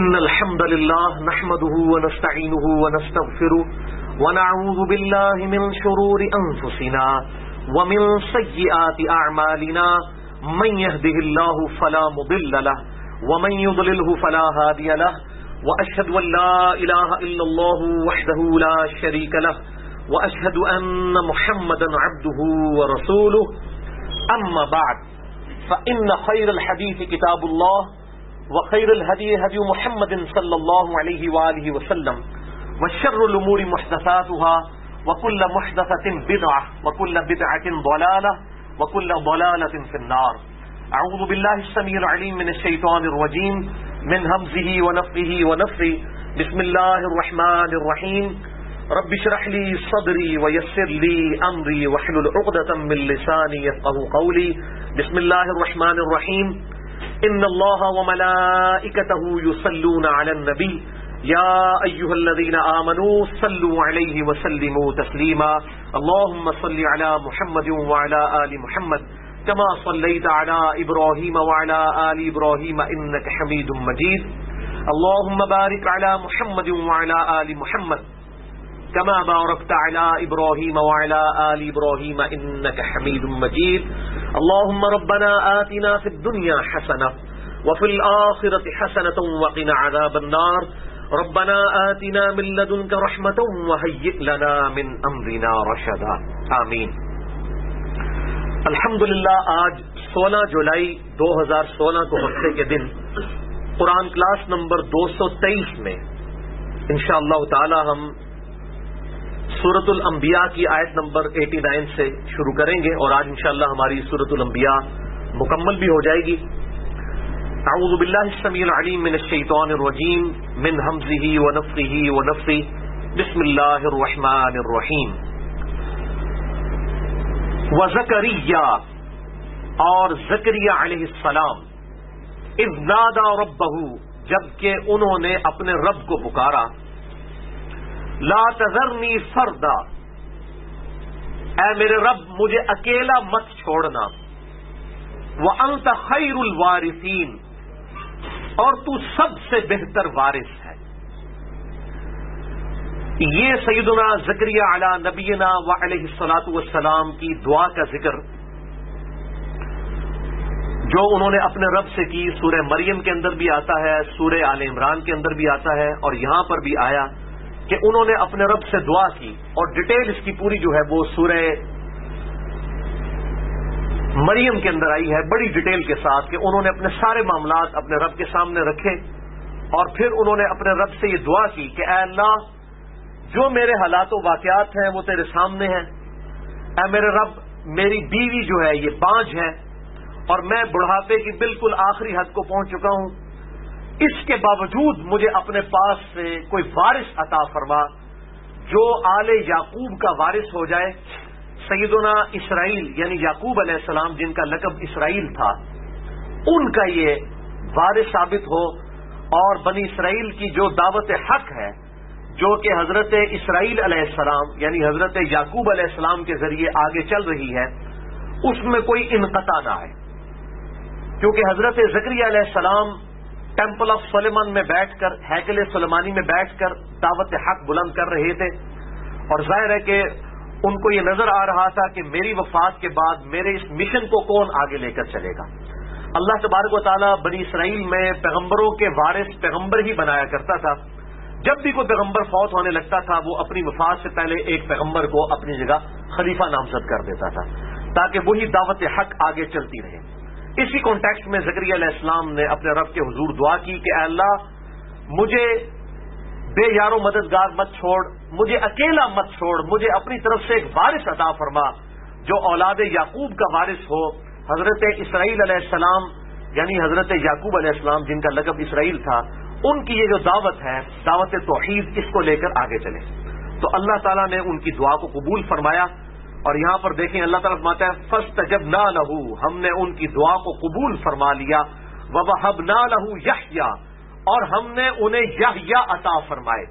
إن الحمد لله نحمده ونستعينه ونستغفره ونعوذ بالله من شرور أنفسنا ومن سيئات أعمالنا من يهده الله فلا مضل له ومن يضلله فلا هادي له وأشهد أن لا إله إلا الله وحده لا شريك له وأشهد أن محمدا عبده ورسوله أما بعد فإن خير الحديث كتاب الله وخير الهدي هدي محمد صلى الله عليه وآله وسلم وشر الأمور محدثاتها وكل محدثة بدعة وكل بدعة ضلالة وكل ضلالة في النار. أعوذ بالله السميع العليم من الشيطان الرجيم من همزه ونفخه ونفثه. بسم الله الرحمن الرحيم. رب اشرح لي صدري ويسر لي أمري واحلل عقدة من لساني يفقهوا قولي. بسم الله الرحمن الرحيم. إن الله وملائكته يصلون على النبي يا أيها الذين آمنوا صلوا عليه وسلموا تسليما. اللهم صل على محمد وعلى آل محمد كما صليت على إبراهيم وعلى آل إبراهيم إنك حميد مجيد. اللهم بارك على محمد وعلى آل محمد كما باركت على إبراهيم وعلى آل إبراهيم إنك حميد مجيد. اللهم ربنا آتنا في الدنيا حسنة وفي الآخرة حسنة وقنا عذاب النار. ربنا آتنا من لدنك رحمة وهيئ لنا من أمرنا رشدا. آمین. الحمدللہ آج 16 جولائی 2016 کو ہفتے کے دن قرآن کلاس نمبر 223 میں انشاءاللہ تعالی ہم سورۃ الانبیاء کی آیت نمبر 89 سے شروع کریں گے اور آج انشاءاللہ ہماری سورۃ الانبیاء مکمل بھی ہو جائے گی. اعوذ باللہ السمیع العلیم من الشیطان الرجیم من ہمزہ ونفخہ ونفثہ. بسم اللہ الرحمن الرحیم. وزکریا اور زکریا علیہ السلام اذ نادا ربہ جبکہ انہوں نے اپنے رب کو پکارا. لا تذرنی فردا اے میرے رب مجھے اکیلا مت چھوڑنا. وانت خیر الوارثین اور تو سب سے بہتر وارث ہے. یہ سیدنا زکریا علی نبینا وعلیہ الصلاۃ والسلام کی دعا کا ذکر جو انہوں نے اپنے رب سے کی سورہ مریم کے اندر بھی آتا ہے, سورہ آل عمران کے اندر بھی آتا ہے اور یہاں پر بھی آیا کہ انہوں نے اپنے رب سے دعا کی اور ڈیٹیل اس کی پوری جو ہے وہ سورہ مریم کے اندر آئی ہے بڑی ڈیٹیل کے ساتھ کہ انہوں نے اپنے سارے معاملات اپنے رب کے سامنے رکھے اور پھر انہوں نے اپنے رب سے یہ دعا کی کہ اے اللہ جو میرے حالات و واقعات ہیں وہ تیرے سامنے ہیں. اے میرے رب میری بیوی جو ہے یہ بانجھ ہے اور میں بڑھاپے کی بالکل آخری حد کو پہنچ چکا ہوں. اس کے باوجود مجھے اپنے پاس سے کوئی وارث عطا فرما جو آل یعقوب کا وارث ہو جائے. سیدنا اسرائیل یعنی یعقوب علیہ السلام جن کا لقب اسرائیل تھا ان کا یہ وارث ثابت ہو اور بنی اسرائیل کی جو دعوت حق ہے جو کہ حضرت اسرائیل علیہ السلام یعنی حضرت یعقوب علیہ السلام کے ذریعے آگے چل رہی ہے اس میں کوئی انقطاع نہ آئے. کیونکہ حضرت زکریا علیہ السلام ٹیمپل آف سلیمان میں بیٹھ کر ہیکل سلیمانی میں بیٹھ کر دعوت حق بلند کر رہے تھے اور ظاہر ہے کہ ان کو یہ نظر آ رہا تھا کہ میری وفات کے بعد میرے اس مشن کو کون آگے لے کر چلے گا. اللہ تبارک و تعالیٰ بنی اسرائیل میں پیغمبروں کے وارث پیغمبر ہی بنایا کرتا تھا. جب بھی کوئی پیغمبر فوت ہونے لگتا تھا وہ اپنی وفات سے پہلے ایک پیغمبر کو اپنی جگہ خلیفہ نامزد کر دیتا تھا تاکہ وہی دعوت حق آگے چلتی رہے. اسی کانٹیکسٹ میں زکریا علیہ السلام نے اپنے رب کے حضور دعا کی کہ اے اللہ مجھے بے یار و مددگار مت چھوڑ, مجھے اکیلا مت چھوڑ, مجھے اپنی طرف سے ایک وارث عطا فرما جو اولاد یعقوب کا وارث ہو. حضرت اسرائیل علیہ السلام یعنی حضرت یعقوب علیہ السلام جن کا لقب اسرائیل تھا ان کی یہ جو دعوت ہے دعوت توحید اس کو لے کر آگے چلے. تو اللہ تعالیٰ نے ان کی دعا کو قبول فرمایا اور یہاں پر دیکھیں اللہ تعالیٰ فرماتا ہے فاستجبنا لہ ہم نے ان کی دعا کو قبول فرما لیا. ووہبنا لہ یحییٰ اور ہم نے انہیں یحییٰ عطا فرمائے.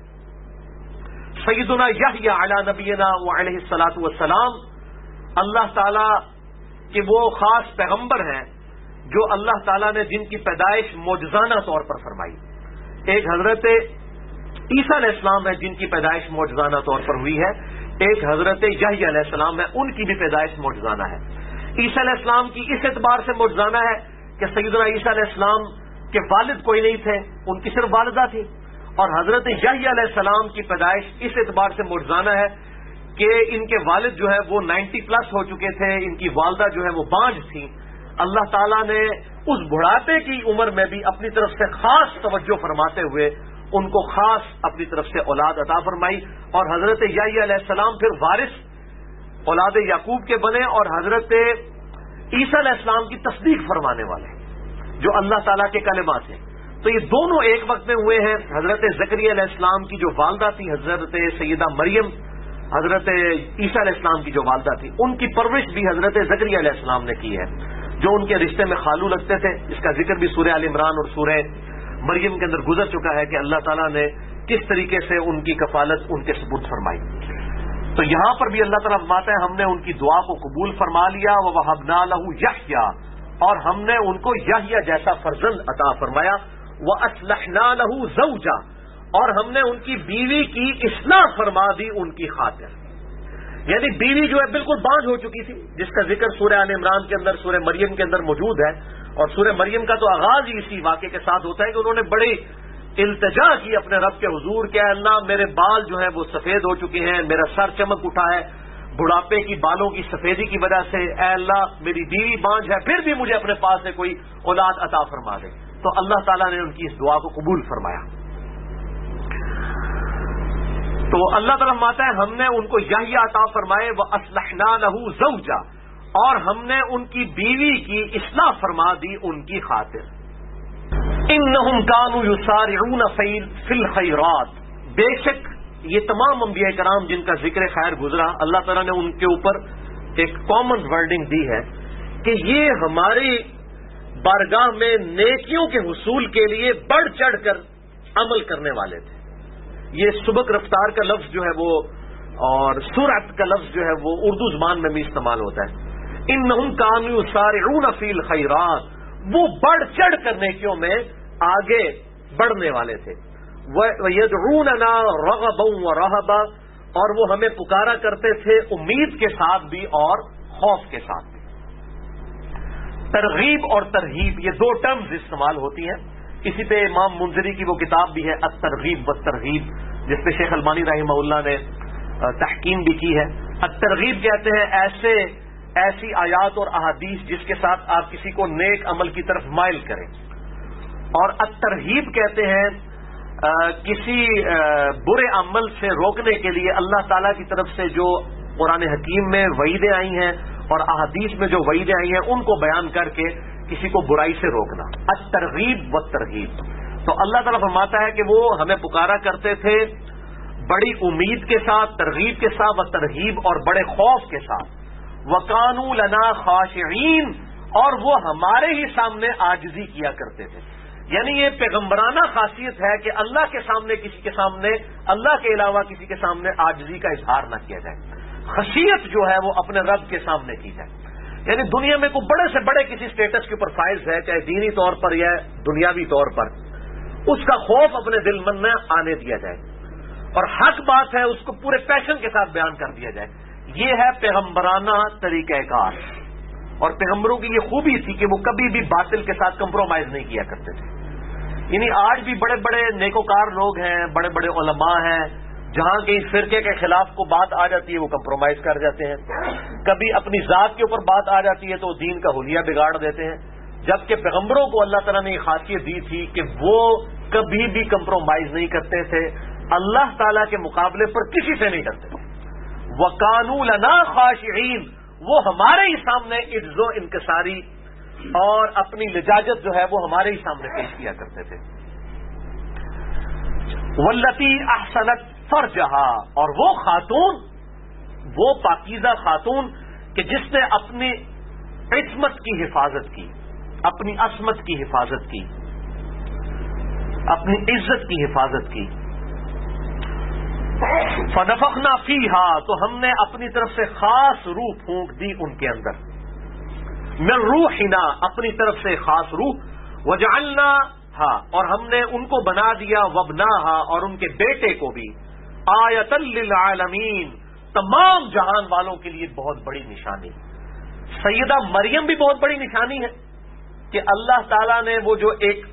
سیدنا یحییٰ علی نبینا وعلیہ الصلاۃ والسلام اللہ تعالیٰ کہ وہ خاص پیغمبر ہیں جو اللہ تعالیٰ نے جن کی پیدائش معجزانہ طور پر فرمائی. ایک حضرت عیسیٰ علیہ السلام ہے جن کی پیدائش معجزانہ طور پر ہوئی ہے، ایک حضرت یحییٰ علیہ السلام ہے، ان کی بھی پیدائش معجزانہ ہے۔ عیسیٰ علیہ السلام کی اس اعتبار سے معجزانہ ہے کہ سیدنا عیسیٰ علیہ السلام کے والد کوئی نہیں تھے، ان کی صرف والدہ تھی، اور حضرت یحییٰ علیہ السلام کی پیدائش اس اعتبار سے معجزانہ ہے کہ ان کے والد جو ہے وہ 90 پلس ہو چکے تھے، ان کی والدہ جو ہے وہ بانجھ تھیں۔ اللہ تعالیٰ نے اس بڑھاپے کی عمر میں بھی اپنی طرف سے خاص توجہ فرماتے ہوئے ان کو خاص اپنی طرف سے اولاد عطا فرمائی، اور حضرت یحییٰ علیہ السلام پھر وارث اولاد یعقوب کے بنے، اور حضرت عیسیٰ علیہ السلام کی تصدیق فرمانے والے جو اللہ تعالیٰ کے کلمات ہیں۔ تو یہ دونوں ایک وقت میں ہوئے ہیں۔ حضرت زکریا علیہ السلام کی جو والدہ تھی حضرت سیدہ مریم، حضرت عیسیٰ علیہ السلام کی جو والدہ تھی، ان کی پرورش بھی حضرت زکریا علیہ السلام نے کی ہے، جو ان کے رشتے میں خالو لگتے تھے۔ اس کا ذکر بھی سورہ آل عمران اور سورہ مریم کے اندر گزر چکا ہے کہ اللہ تعالیٰ نے کس طریقے سے ان کی کفالت ان کے سپرد فرمائی۔ تو یہاں پر بھی اللہ تعالیٰ فرماتا ہے ہم نے ان کی دعا کو قبول فرما لیا، وَوَهَبْنَا لَهُ یحییٰ، اور ہم نے ان کو یحییٰ جیسا فرزند عطا فرمایا، وَأَصْلَحْنَا لَهُ زَوْجًا، اور ہم نے ان کی بیوی کی اصلاح فرما دی ان کی خاطر۔ یعنی بیوی جو ہے بالکل بانجھ ہو چکی تھی، جس کا ذکر سورہ آل عمران کے اندر، سورہ مریم کے اندر موجود ہے، اور سورہ مریم کا تو آغاز ہی اسی واقعے کے ساتھ ہوتا ہے کہ انہوں نے بڑی التجا کی اپنے رب کے حضور کہ اے اللہ میرے بال جو ہیں وہ سفید ہو چکے ہیں، میرا سر چمک اٹھا ہے بڑھاپے کی بالوں کی سفیدی کی وجہ سے، اے اللہ میری بیوی بانجھ ہے، پھر بھی مجھے اپنے پاس سے کوئی اولاد عطا فرما دے۔ تو اللہ تعالیٰ نے ان کی اس دعا کو قبول فرمایا۔ تو اللہ تعالیٰ فرماتا ہے ہم نے ان کو یحییٰ عطا فرمائے، وَأَصْلَحْنَا لَهُ زَوْجًا، اور ہم نے ان کی بیوی کی اصلاح فرما دی ان کی خاطر۔ إِنَّهُمْ كَانُوا يُسَارِعُونَ فِي الْخَيْرَاتِ، بے شک یہ تمام انبیاء کرام جن کا ذکر خیر گزرا، اللہ تعالیٰ نے ان کے اوپر ایک کامن ورڈنگ دی ہے کہ یہ ہماری بارگاہ میں نیکیوں کے حصول کے لیے بڑھ چڑھ کر عمل کرنے والے تھے۔ یہ سبق رفتار کا لفظ جو ہے وہ اور سرعت کا لفظ جو ہے وہ اردو زبان میں بھی استعمال ہوتا ہے۔ انہم کانوا یسارعون فی الخیرات، وہ بڑھ چڑھ کر نیکیوں میں آگے بڑھنے والے تھے۔ وَيَدْعُونَنَا رَغَبًا وَرَهَبًا، اور وہ ہمیں پکارا کرتے تھے امید کے ساتھ بھی اور خوف کے ساتھ بھی۔ ترغیب اور ترہیب یہ دو ٹرمز استعمال ہوتی ہیں، اسی پہ امام منذری کی وہ کتاب بھی ہے الترغیب والترہیب، جس پہ شیخ البانی رحمہ اللہ نے تحکیم بھی کی ہے۔ الترغیب کہتے ہیں ایسی آیات اور احادیث جس کے ساتھ آپ کسی کو نیک عمل کی طرف مائل کریں، اور الترہیب کہتے ہیں کسی برے عمل سے روکنے کے لیے اللہ تعالیٰ کی طرف سے جو قرآن حکیم میں وعیدیں آئی ہیں اور احادیث میں جو وعیدیں آئی ہیں ان کو بیان کر کے کسی کو برائی سے روکنا، الترغیب والترہیب۔ تو اللہ تعالیٰ فرماتا ہے کہ وہ ہمیں پکارا کرتے تھے بڑی امید کے ساتھ، ترغیب کے ساتھ، والترہیب اور بڑے خوف کے ساتھ۔ وَكَانُوا لَنَا خَاشِعِينَ، اور وہ ہمارے ہی سامنے عاجزی کیا کرتے تھے۔ یعنی یہ پیغمبرانہ خاصیت ہے کہ اللہ کے سامنے کسی کے سامنے، اللہ کے علاوہ کسی کے سامنے عاجزی کا اظہار نہ کیا جائے۔ خشیت جو ہے وہ اپنے رب کے سامنے کی جائے۔ یعنی دنیا میں کوئی بڑے سے بڑے کسی سٹیٹس کے اوپر فائز ہے، چاہے دینی طور پر یا دنیاوی طور پر، اس کا خوف اپنے دل من میں آنے دیا جائے، اور حق بات ہے اس کو پورے پیشن کے ساتھ بیان کر دیا جائے۔ یہ ہے پیغمبرانہ طریقہ کار، اور پیغمبروں کی یہ خوبی تھی کہ وہ کبھی بھی باطل کے ساتھ کمپرومائز نہیں کیا کرتے تھے۔ یعنی آج بھی بڑے بڑے نیکوکار لوگ ہیں، بڑے بڑے علماء ہیں، جہاں کہیں فرقے کے خلاف کو بات آ جاتی ہے وہ کمپرومائز کر جاتے ہیں، کبھی اپنی ذات کے اوپر بات آ جاتی ہے تو دین کا حلیہ بگاڑ دیتے ہیں، جبکہ پیغمبروں کو اللہ تعالیٰ نے یہ خاصیت دی تھی کہ وہ کبھی بھی کمپرومائز نہیں کرتے تھے، اللہ تعالیٰ کے مقابلے پر کسی سے نہیں ڈرتے تھے۔ وَكَانُوا لَنَا خَاشِعِينَ، وہ ہمارے ہی سامنے عجز و انکساری اور اپنی لجاجت جو ہے وہ ہمارے ہی سامنے پیش کیا کرتے تھے۔ وَالَّتِي أَحْسَنَتْ فَرْجَهَا، اور وہ خاتون، وہ پاکیزہ خاتون کہ جس نے اپنی عصمت کی حفاظت کی، اپنی عصمت کی حفاظت کی، اپنی عزت کی حفاظت کی۔ فَنَفَخْنَا فِيهَا، تو ہم نے اپنی طرف سے خاص روح پھونک دی ان کے اندر، مِن روحنا، اپنی طرف سے خاص روح، وَجَعَلْنَا ہاں، اور ہم نے ان کو بنا دیا وبناہا، اور ان کے بیٹے کو بھی آیۃ للعالمین، تمام جہان والوں کے لیے بہت بڑی نشانی۔ سیدہ مریم بھی بہت بڑی نشانی ہے کہ اللہ تعالیٰ نے وہ جو ایک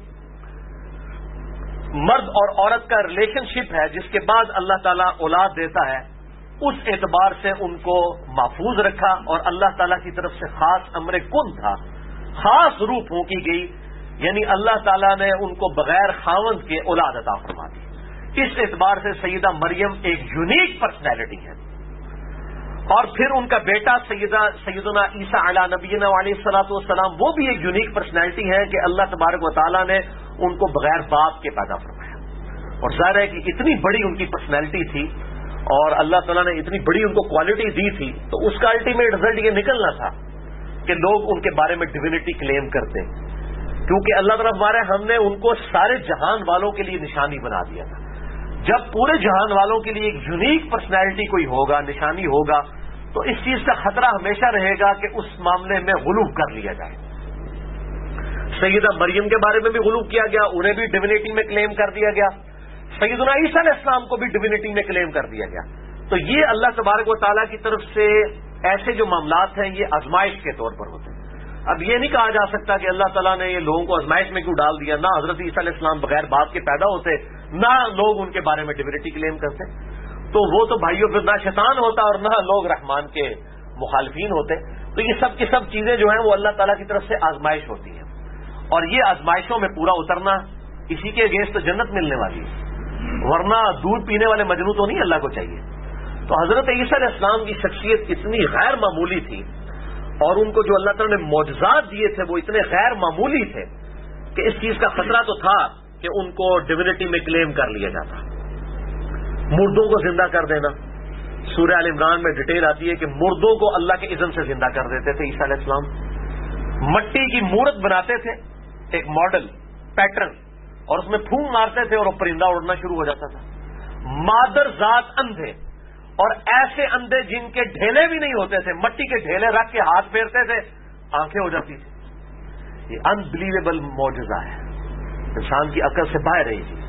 مرد اور عورت کا ریلیشن شپ ہے جس کے بعد اللہ تعالیٰ اولاد دیتا ہے، اس اعتبار سے ان کو محفوظ رکھا، اور اللہ تعالیٰ کی طرف سے خاص امر کن تھا، خاص روح پھونکی گئی، یعنی اللہ تعالیٰ نے ان کو بغیر خاوند کے اولاد عطا فرما دی۔ اس اعتبار سے سیدہ مریم ایک یونیک پرسنالٹی ہے۔ اور پھر ان کا بیٹا سیدنا عیسیٰ علی نبینا علیہ الصلوۃ والسلام، وہ بھی ایک یونیک پرسنالٹی ہے کہ اللہ تبارک و تعالیٰ نے ان کو بغیر باپ کے پیدا فرمایا، اور ظاہر ہے کہ اتنی بڑی ان کی پرسنالٹی تھی اور اللہ تعالیٰ نے اتنی بڑی ان کو کوالٹی دی تھی، تو اس کا الٹیمیٹ رزلٹ یہ نکلنا تھا کہ لوگ ان کے بارے میں ڈیوینٹی کلیم کرتے، کیونکہ اللہ تعالیٰ ہمارے ہم نے ان کو سارے جہان والوں کے لیے نشانی بنا دیا تھا۔ جب پورے جہان والوں کے لیے ایک یونیک پرسنالٹی کوئی ہوگا، نشانی ہوگا، تو اس چیز کا خطرہ ہمیشہ رہے گا کہ اس معاملے میں غلو کر لیا جائے۔ سیدہ مریم کے بارے میں بھی غلو کیا گیا، انہیں بھی ڈیوینٹی میں کلیم کر دیا گیا، سیدنا عیسیٰ علیہ السلام کو بھی ڈیوینٹی میں کلیم کر دیا گیا۔ تو یہ اللہ تبارک و تعالیٰ کی طرف سے ایسے جو معاملات ہیں یہ آزمائش کے طور پر ہوتے ہیں۔ اب یہ نہیں کہا جا سکتا کہ اللہ تعالیٰ نے یہ لوگوں کو آزمائش میں کیوں ڈال دیا، نہ حضرت عیسیٰ علیہ السلام بغیر باپ کے پیدا ہوتے، نہ لوگ ان کے بارے میں ڈیوینٹی کلیم کرتے، تو وہ تو بھائیوں پھر نہ شیطان ہوتا اور نہ لوگ رحمان کے مخالفین ہوتے۔ تو یہ سب کی سب چیزیں جو ہیں وہ اللہ تعالیٰ کی طرف سے آزمائش ہوتی ہیں، اور یہ آزمائشوں میں پورا اترنا، اسی کے اگینسٹ تو جنت ملنے والی ہے، ورنہ دودھ پینے والے مجنو تو نہیں اللہ کو چاہیے۔ تو حضرت عیسیٰ علیہ السلام کی شخصیت اتنی غیر معمولی تھی، اور ان کو جو اللہ تعالیٰ نے معجزات دیے تھے وہ اتنے غیر معمولی تھے کہ اس چیز کا خطرہ تو تھا کہ ان کو ڈیوینٹی میں کلیم کر لیا جاتا۔ مردوں کو زندہ کر دینا، سورہ آل عمران میں ڈیٹیل آتی ہے کہ مردوں کو اللہ کے اذن سے زندہ کر دیتے تھے عیسیٰ علیہ السلام۔ مٹی کی مورت بناتے تھے، ایک ماڈل پیٹرن، اور اس میں پھونک مارتے تھے اور وہ پرندہ اڑنا شروع ہو جاتا تھا۔ مادر ذات اندھے، اور ایسے اندھے جن کے ڈھیلے بھی نہیں ہوتے تھے، مٹی کے ڈھیلے رکھ کے ہاتھ پھیرتے تھے، آنکھیں ہو جاتی تھی۔ یہ انبلیویبل معجزہ ہے، انسان کی عقل سے باہر رہی چیز،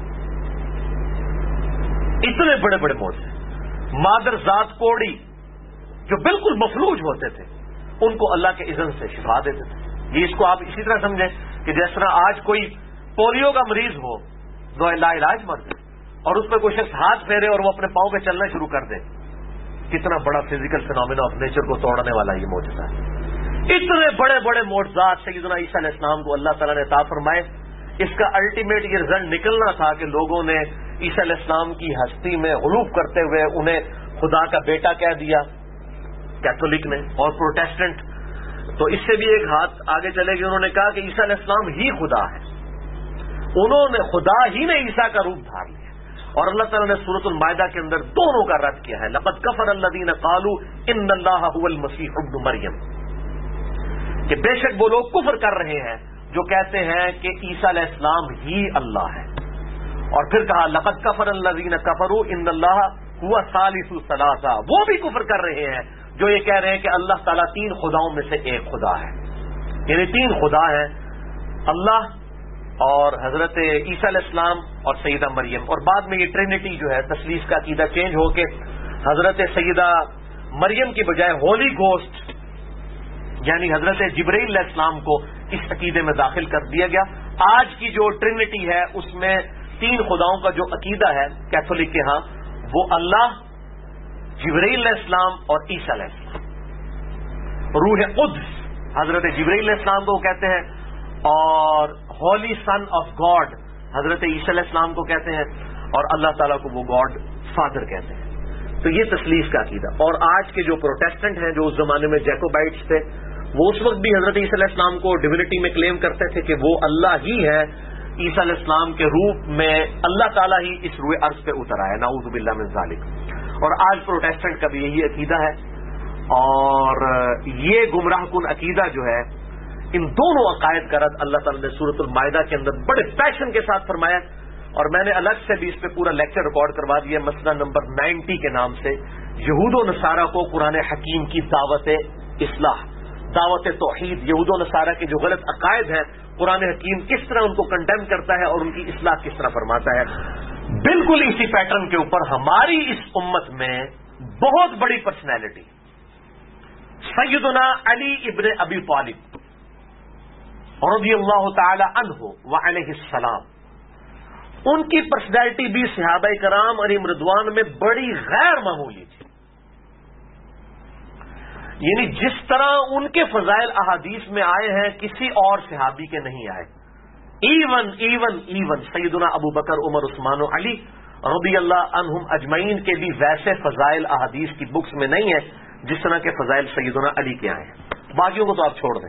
اتنے بڑے بڑے معجزے۔ مادر ذات کوڑی جو بالکل مفلوج ہوتے تھے، ان کو اللہ کے اذن سے شفا دیتے تھے۔ یہ اس کو آپ اسی طرح سمجھیں کہ جس طرح آج کوئی پولیو کا مریض ہو جو لا علاج مر جائے، اور اس پہ کوئی شخص ہاتھ پھیرے اور وہ اپنے پاؤں پہ چلنا شروع کر دے، کتنا بڑا فزیکل فینومینا آف نیچر کو توڑنے والا یہ معجزہ ہے۔ اتنے بڑے بڑے معجزات سیدنا عیسیٰ علیہ السلام کو اللہ تعالیٰ نے عطا فرمائے۔ اس کا الٹیمیٹ یہ رزلٹ نکلنا تھا کہ لوگوں نے عیسیٰ علیہ السلام کی ہستی میں غلوف کرتے ہوئے انہیں خدا کا بیٹا کہہ دیا، کیتھولک نے اور پروٹیسٹنٹ۔ تو اس سے بھی ایک ہاتھ آگے چلے گئے، انہوں نے کہا کہ عیسیٰ علیہ السلام ہی خدا ہے، انہوں نے خدا ہی نے عیسیٰ کا روپ دھار لیا، اور اللہ تعالیٰ نے سورۃ المائدہ کے اندر دونوں کا رد کیا ہے، لقد کفر الذین قالوا ان اللہ هو المسیح ابن مریم، کہ بے شک وہ لوگ کفر کر رہے ہیں جو کہتے ہیں کہ عیسیٰ علیہ السلام ہی اللہ ہے۔ اور پھر کہا لقد کفر الذین کفروا ان اللہ هو ثالث ثلاثہ، وہ بھی کفر کر رہے ہیں جو یہ کہہ رہے ہیں کہ اللہ تعالیٰ تین خداؤں میں سے ایک خدا ہے، یعنی تین خدا ہیں، اللہ اور حضرت عیسیٰ علیہ السلام اور سیدہ مریم۔ اور بعد میں یہ ٹرینٹی جو ہے تثلیث کا عقیدہ چینج ہو کے حضرت سیدہ مریم کی بجائے ہولی گوسٹ یعنی حضرت جبرائیل علیہ السلام کو اس عقیدے میں داخل کر دیا گیا۔ آج کی جو ٹرینٹی ہے اس میں تین خداؤں کا جو عقیدہ ہے کیتھولک کے ہاں، وہ اللہ، جبرائیل علیہ السلام اور عیسیٰ علیہ السلام۔ روح قدس حضرت جبرائیل علیہ السلام کو کہتے ہیں، اور ہولی سن آف گاڈ حضرت عیسیٰ علیہ السلام کو کہتے ہیں، اور اللہ تعالیٰ کو وہ گاڈ فادر کہتے ہیں۔ تو یہ تثلیث کا عقیدہ۔ اور آج کے جو پروٹیسٹنٹ ہیں جو اس زمانے میں جیکوبائٹس تھے، وہ اس وقت بھی حضرت عیسیٰ علیہ السلام کو ڈیوینٹی میں کلیم کرتے تھے کہ وہ اللہ ہی ہے، عیسیٰ علیہ السلام کے روپ میں اللہ تعالیٰ ہی اس روئے ارض پہ اتر آیا، نعوذ باللہ من ذالک۔ اور آج پروٹیسٹنٹ کا بھی یہی عقیدہ ہے، اور یہ گمراہ کن عقیدہ جو ہے، ان دونوں عقائد کا رد اللہ تعالیٰ نے سورۃ المائدہ کے اندر بڑے پیشن کے ساتھ فرمایا، اور میں نے الگ سے بھی اس پہ پورا لیکچر ریکارڈ کروا دیا مسئلہ نمبر 90 کے نام سے، یہود و نصارہ کو قرآن حکیم کی دعوت اصلاح، دعوت توحید، یہود و نصارہ کے جو غلط عقائد ہیں، قرآن حکیم کس طرح ان کو کنڈیم کرتا ہے اور ان کی اصلاح کس طرح فرماتا ہے۔ بالکل اسی پیٹرن کے اوپر ہماری اس امت میں بہت بڑی پرسنالٹی سیدنا علی ابن ابی طالب رضی اللہ تعالی عنہ وعلیہ السلام، ان کی پرسنالٹی بھی صحابہ کرام علیہم رضوان میں بڑی غیر معمولی تھی۔ یعنی جس طرح ان کے فضائل احادیث میں آئے ہیں کسی اور صحابی کے نہیں آئے۔ ایون سیدنا ابو بکر، عمر، عثمان و علی رضی اللہ عنہم اجمعین کے بھی ویسے فضائل احادیث کی بکس میں نہیں ہے جس طرح کے فضائل سیدنا علی کے آئے ہیں۔ باقیوں کو تو آپ چھوڑ دیں،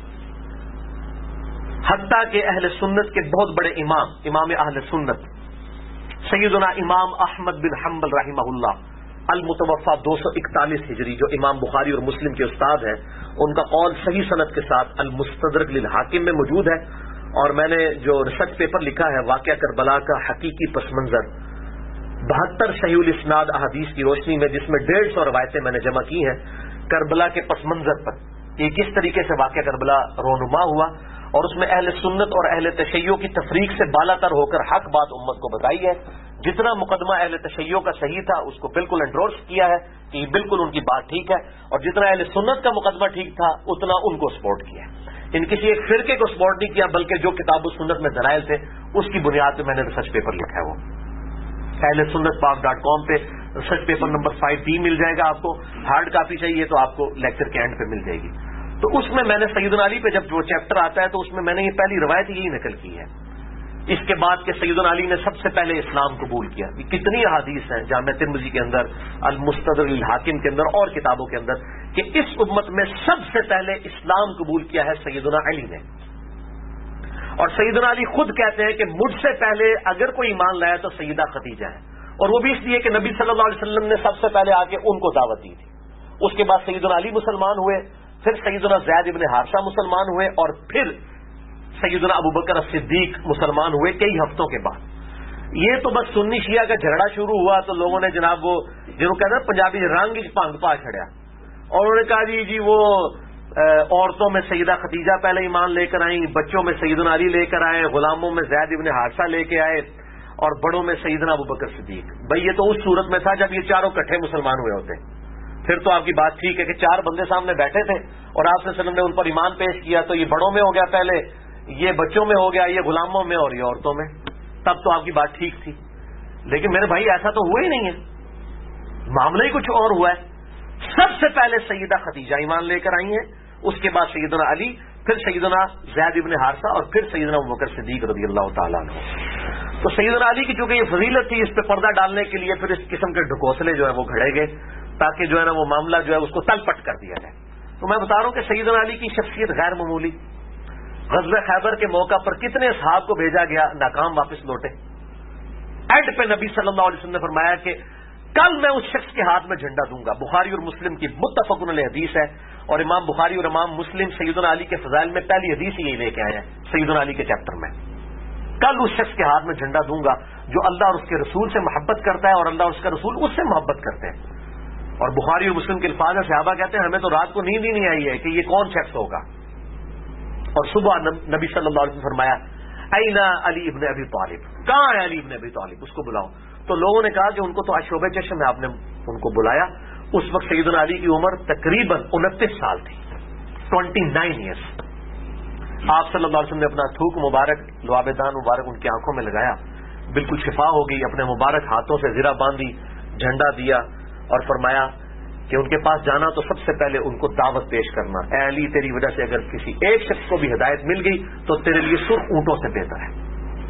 حتیٰ کہ اہل سنت کے بہت بڑے امام اہل سنت سیدنا امام احمد بن حنبل رحمہ اللہ المتوفا 241 ہجری، جو امام بخاری اور مسلم کے استاد ہیں، ان کا قول صحیح سند کے ساتھ المستدرک للحاکم میں موجود ہے، اور میں نے جو ریسرچ پیپر لکھا ہے واقعہ کربلا کا حقیقی پس منظر 72 صحیح الاسناد احادیث کی روشنی میں، جس میں 150 روایتیں میں نے جمع کی ہیں کربلا کے پس منظر پر، یہ کس طریقے سے واقعہ کربلا رونما ہوا، اور اس میں اہل سنت اور اہل تشیع کی تفریق سے بالا تر ہو کر حق بات امت کو بتائی ہے۔ جتنا مقدمہ اہل تشیع کا صحیح تھا اس کو بالکل انڈورس کیا ہے کہ بالکل ان کی بات ٹھیک ہے، اور جتنا اہل سنت کا مقدمہ ٹھیک تھا اتنا ان کو سپورٹ کیا ہے۔ ان کسی ایک فرقے کو سپورٹ نہیں کیا، بلکہ جو کتاب و سنت میں دلائل تھے اس کی بنیاد پہ میں نے ریسرچ پیپر لکھا ہے۔ وہ اہل سنت pop.com پہ ریسرچ پیپر نمبر 5B مل جائے گا آپ کو، ہارڈ کاپی چاہیے تو آپ کو لیکچر کے اینڈ پہ مل جائے گی۔ تو اس میں میں نے سیدنا علی پہ جب وہ چیپٹر آتا ہے تو اس میں میں نے یہ پہلی روایت یہی نقل کی ہے، اس کے بعد کہ سیدنا علی نے سب سے پہلے اسلام قبول کیا۔ یہ کتنی احادیث ہیں جامع ترمذی کے اندر، المستدرک للحاکم کے اندر اور کتابوں کے اندر، کہ اس امت میں سب سے پہلے اسلام قبول کیا ہے سیدنا علی نے۔ اور سیدنا علی خود کہتے ہیں کہ مجھ سے پہلے اگر کوئی ایمان لایا تو سیدہ خدیجہ ہے، اور وہ بھی اس لیے کہ نبی صلی اللہ علیہ وسلم نے سب سے پہلے آ کے ان کو دعوت دی تھی۔ اس کے بعد سیدنا علی مسلمان ہوئے، پھر سیدنا زید ابن حارثہ مسلمان ہوئے، اور پھر سیدنا ابو بکر صدیق مسلمان ہوئے کئی ہفتوں کے بعد۔ یہ تو بس سنی شیعہ کا جھگڑا شروع ہوا تو لوگوں نے جناب وہ جنہوں کہتے ہیں پنجابی رنگ پانگ پا چھڑیا، اور انہوں نے کہا جی وہ عورتوں میں سیدہ خدیجہ پہلے ایمان لے کر آئیں، بچوں میں سیدنا علی لے کر آئے، غلاموں میں زید ابن حارثہ لے کے آئے، اور بڑوں میں سیدنا ابو بکر صدیق۔ بھئی یہ تو اس صورت میں تھا جب یہ چاروں کٹھے مسلمان ہوئے ہوتے، پھر تو آپ کی بات ٹھیک ہے کہ 4 بندے سامنے بیٹھے تھے اور آپ صلی اللہ علیہ وسلم نے ان پر ایمان پیش کیا، تو یہ بڑوں میں ہو گیا پہلے، یہ بچوں میں ہو گیا، یہ غلاموں میں اور یہ عورتوں میں، تب تو آپ کی بات ٹھیک تھی۔ لیکن میرے بھائی ایسا تو ہوا ہی نہیں ہے، معاملہ ہی کچھ اور ہوا ہے۔ سب سے پہلے سیدہ خدیجہ ایمان لے کر آئی ہیں، اس کے بعد سیدنا علی، پھر سیدنا زید ابن حارثہ، اور پھر سیدنا ابو بکر صدیق رضی اللہ تعالیٰ عنہ۔ تو سیدنا علی کی چونکہ یہ فضیلت تھی، اس پہ پردہ ڈالنے کے لیے پھر اس قسم کے ڈھکوسلے جو ہے وہ گھڑے گئے، تاکہ جو ہے نا وہ معاملہ جو ہے اس کو تل پٹ کر دیا جائے۔ تو میں بتا رہا ہوں کہ سیدنا علی کی شخصیت غیر معمولی۔ غزوہ خیبر کے موقع پر کتنے اصحاب کو بھیجا گیا، ناکام واپس لوٹے۔ اینڈ پہ نبی صلی اللہ علیہ وسلم نے فرمایا کہ کل میں اس شخص کے ہاتھ میں جھنڈا دوں گا۔ بخاری اور مسلم کی متفق علیہ حدیث ہے، اور امام بخاری اور امام مسلم سیدنا علی کے فضائل میں پہلی حدیث یہی لے کے آئے ہیں سیدنا علی کے چیپٹر میں۔ کل اس شخص کے ہاتھ میں جھنڈا دوں گا جو اللہ اور اس کے رسول سے محبت کرتا ہے، اور اللہ اور اس کا رسول اس سے محبت کرتے ہیں۔ اور بخاری اور مسلم کے الفاظ ہیں، صحابہ کہتے ہیں ہمیں تو رات کو نیند ہی نہیں آئی ہے کہ یہ کون شخص ہوگا۔ اور صبح نبی صلی اللہ علیہ وسلم فرمایا اینا علی ابن ابی طالب، کہاں ہے علی ابن ابی طالب، اس کو بلاؤ۔ تو لوگوں نے کہا کہ ان کو تو اشوب چشم ہے، آپ نے ان کو بلایا۔ اس وقت سیدنا علی کی عمر تقریباً 29 سال تھی، 29 ایئرس۔ آپ صلی اللہ علیہ وسلم نے اپنا تھوک مبارک، لعاب دان مبارک ان کی آنکھوں میں لگایا، بالکل شفا ہو گئی، اپنے مبارک ہاتھوں سے زرہ باندھی، جھنڈا دیا، اور فرمایا کہ ان کے پاس جانا تو سب سے پہلے ان کو دعوت پیش کرنا، اے علی تیری وجہ سے اگر کسی ایک شخص کو بھی ہدایت مل گئی تو تیرے لیے سرخ اونٹوں سے بہتر ہے۔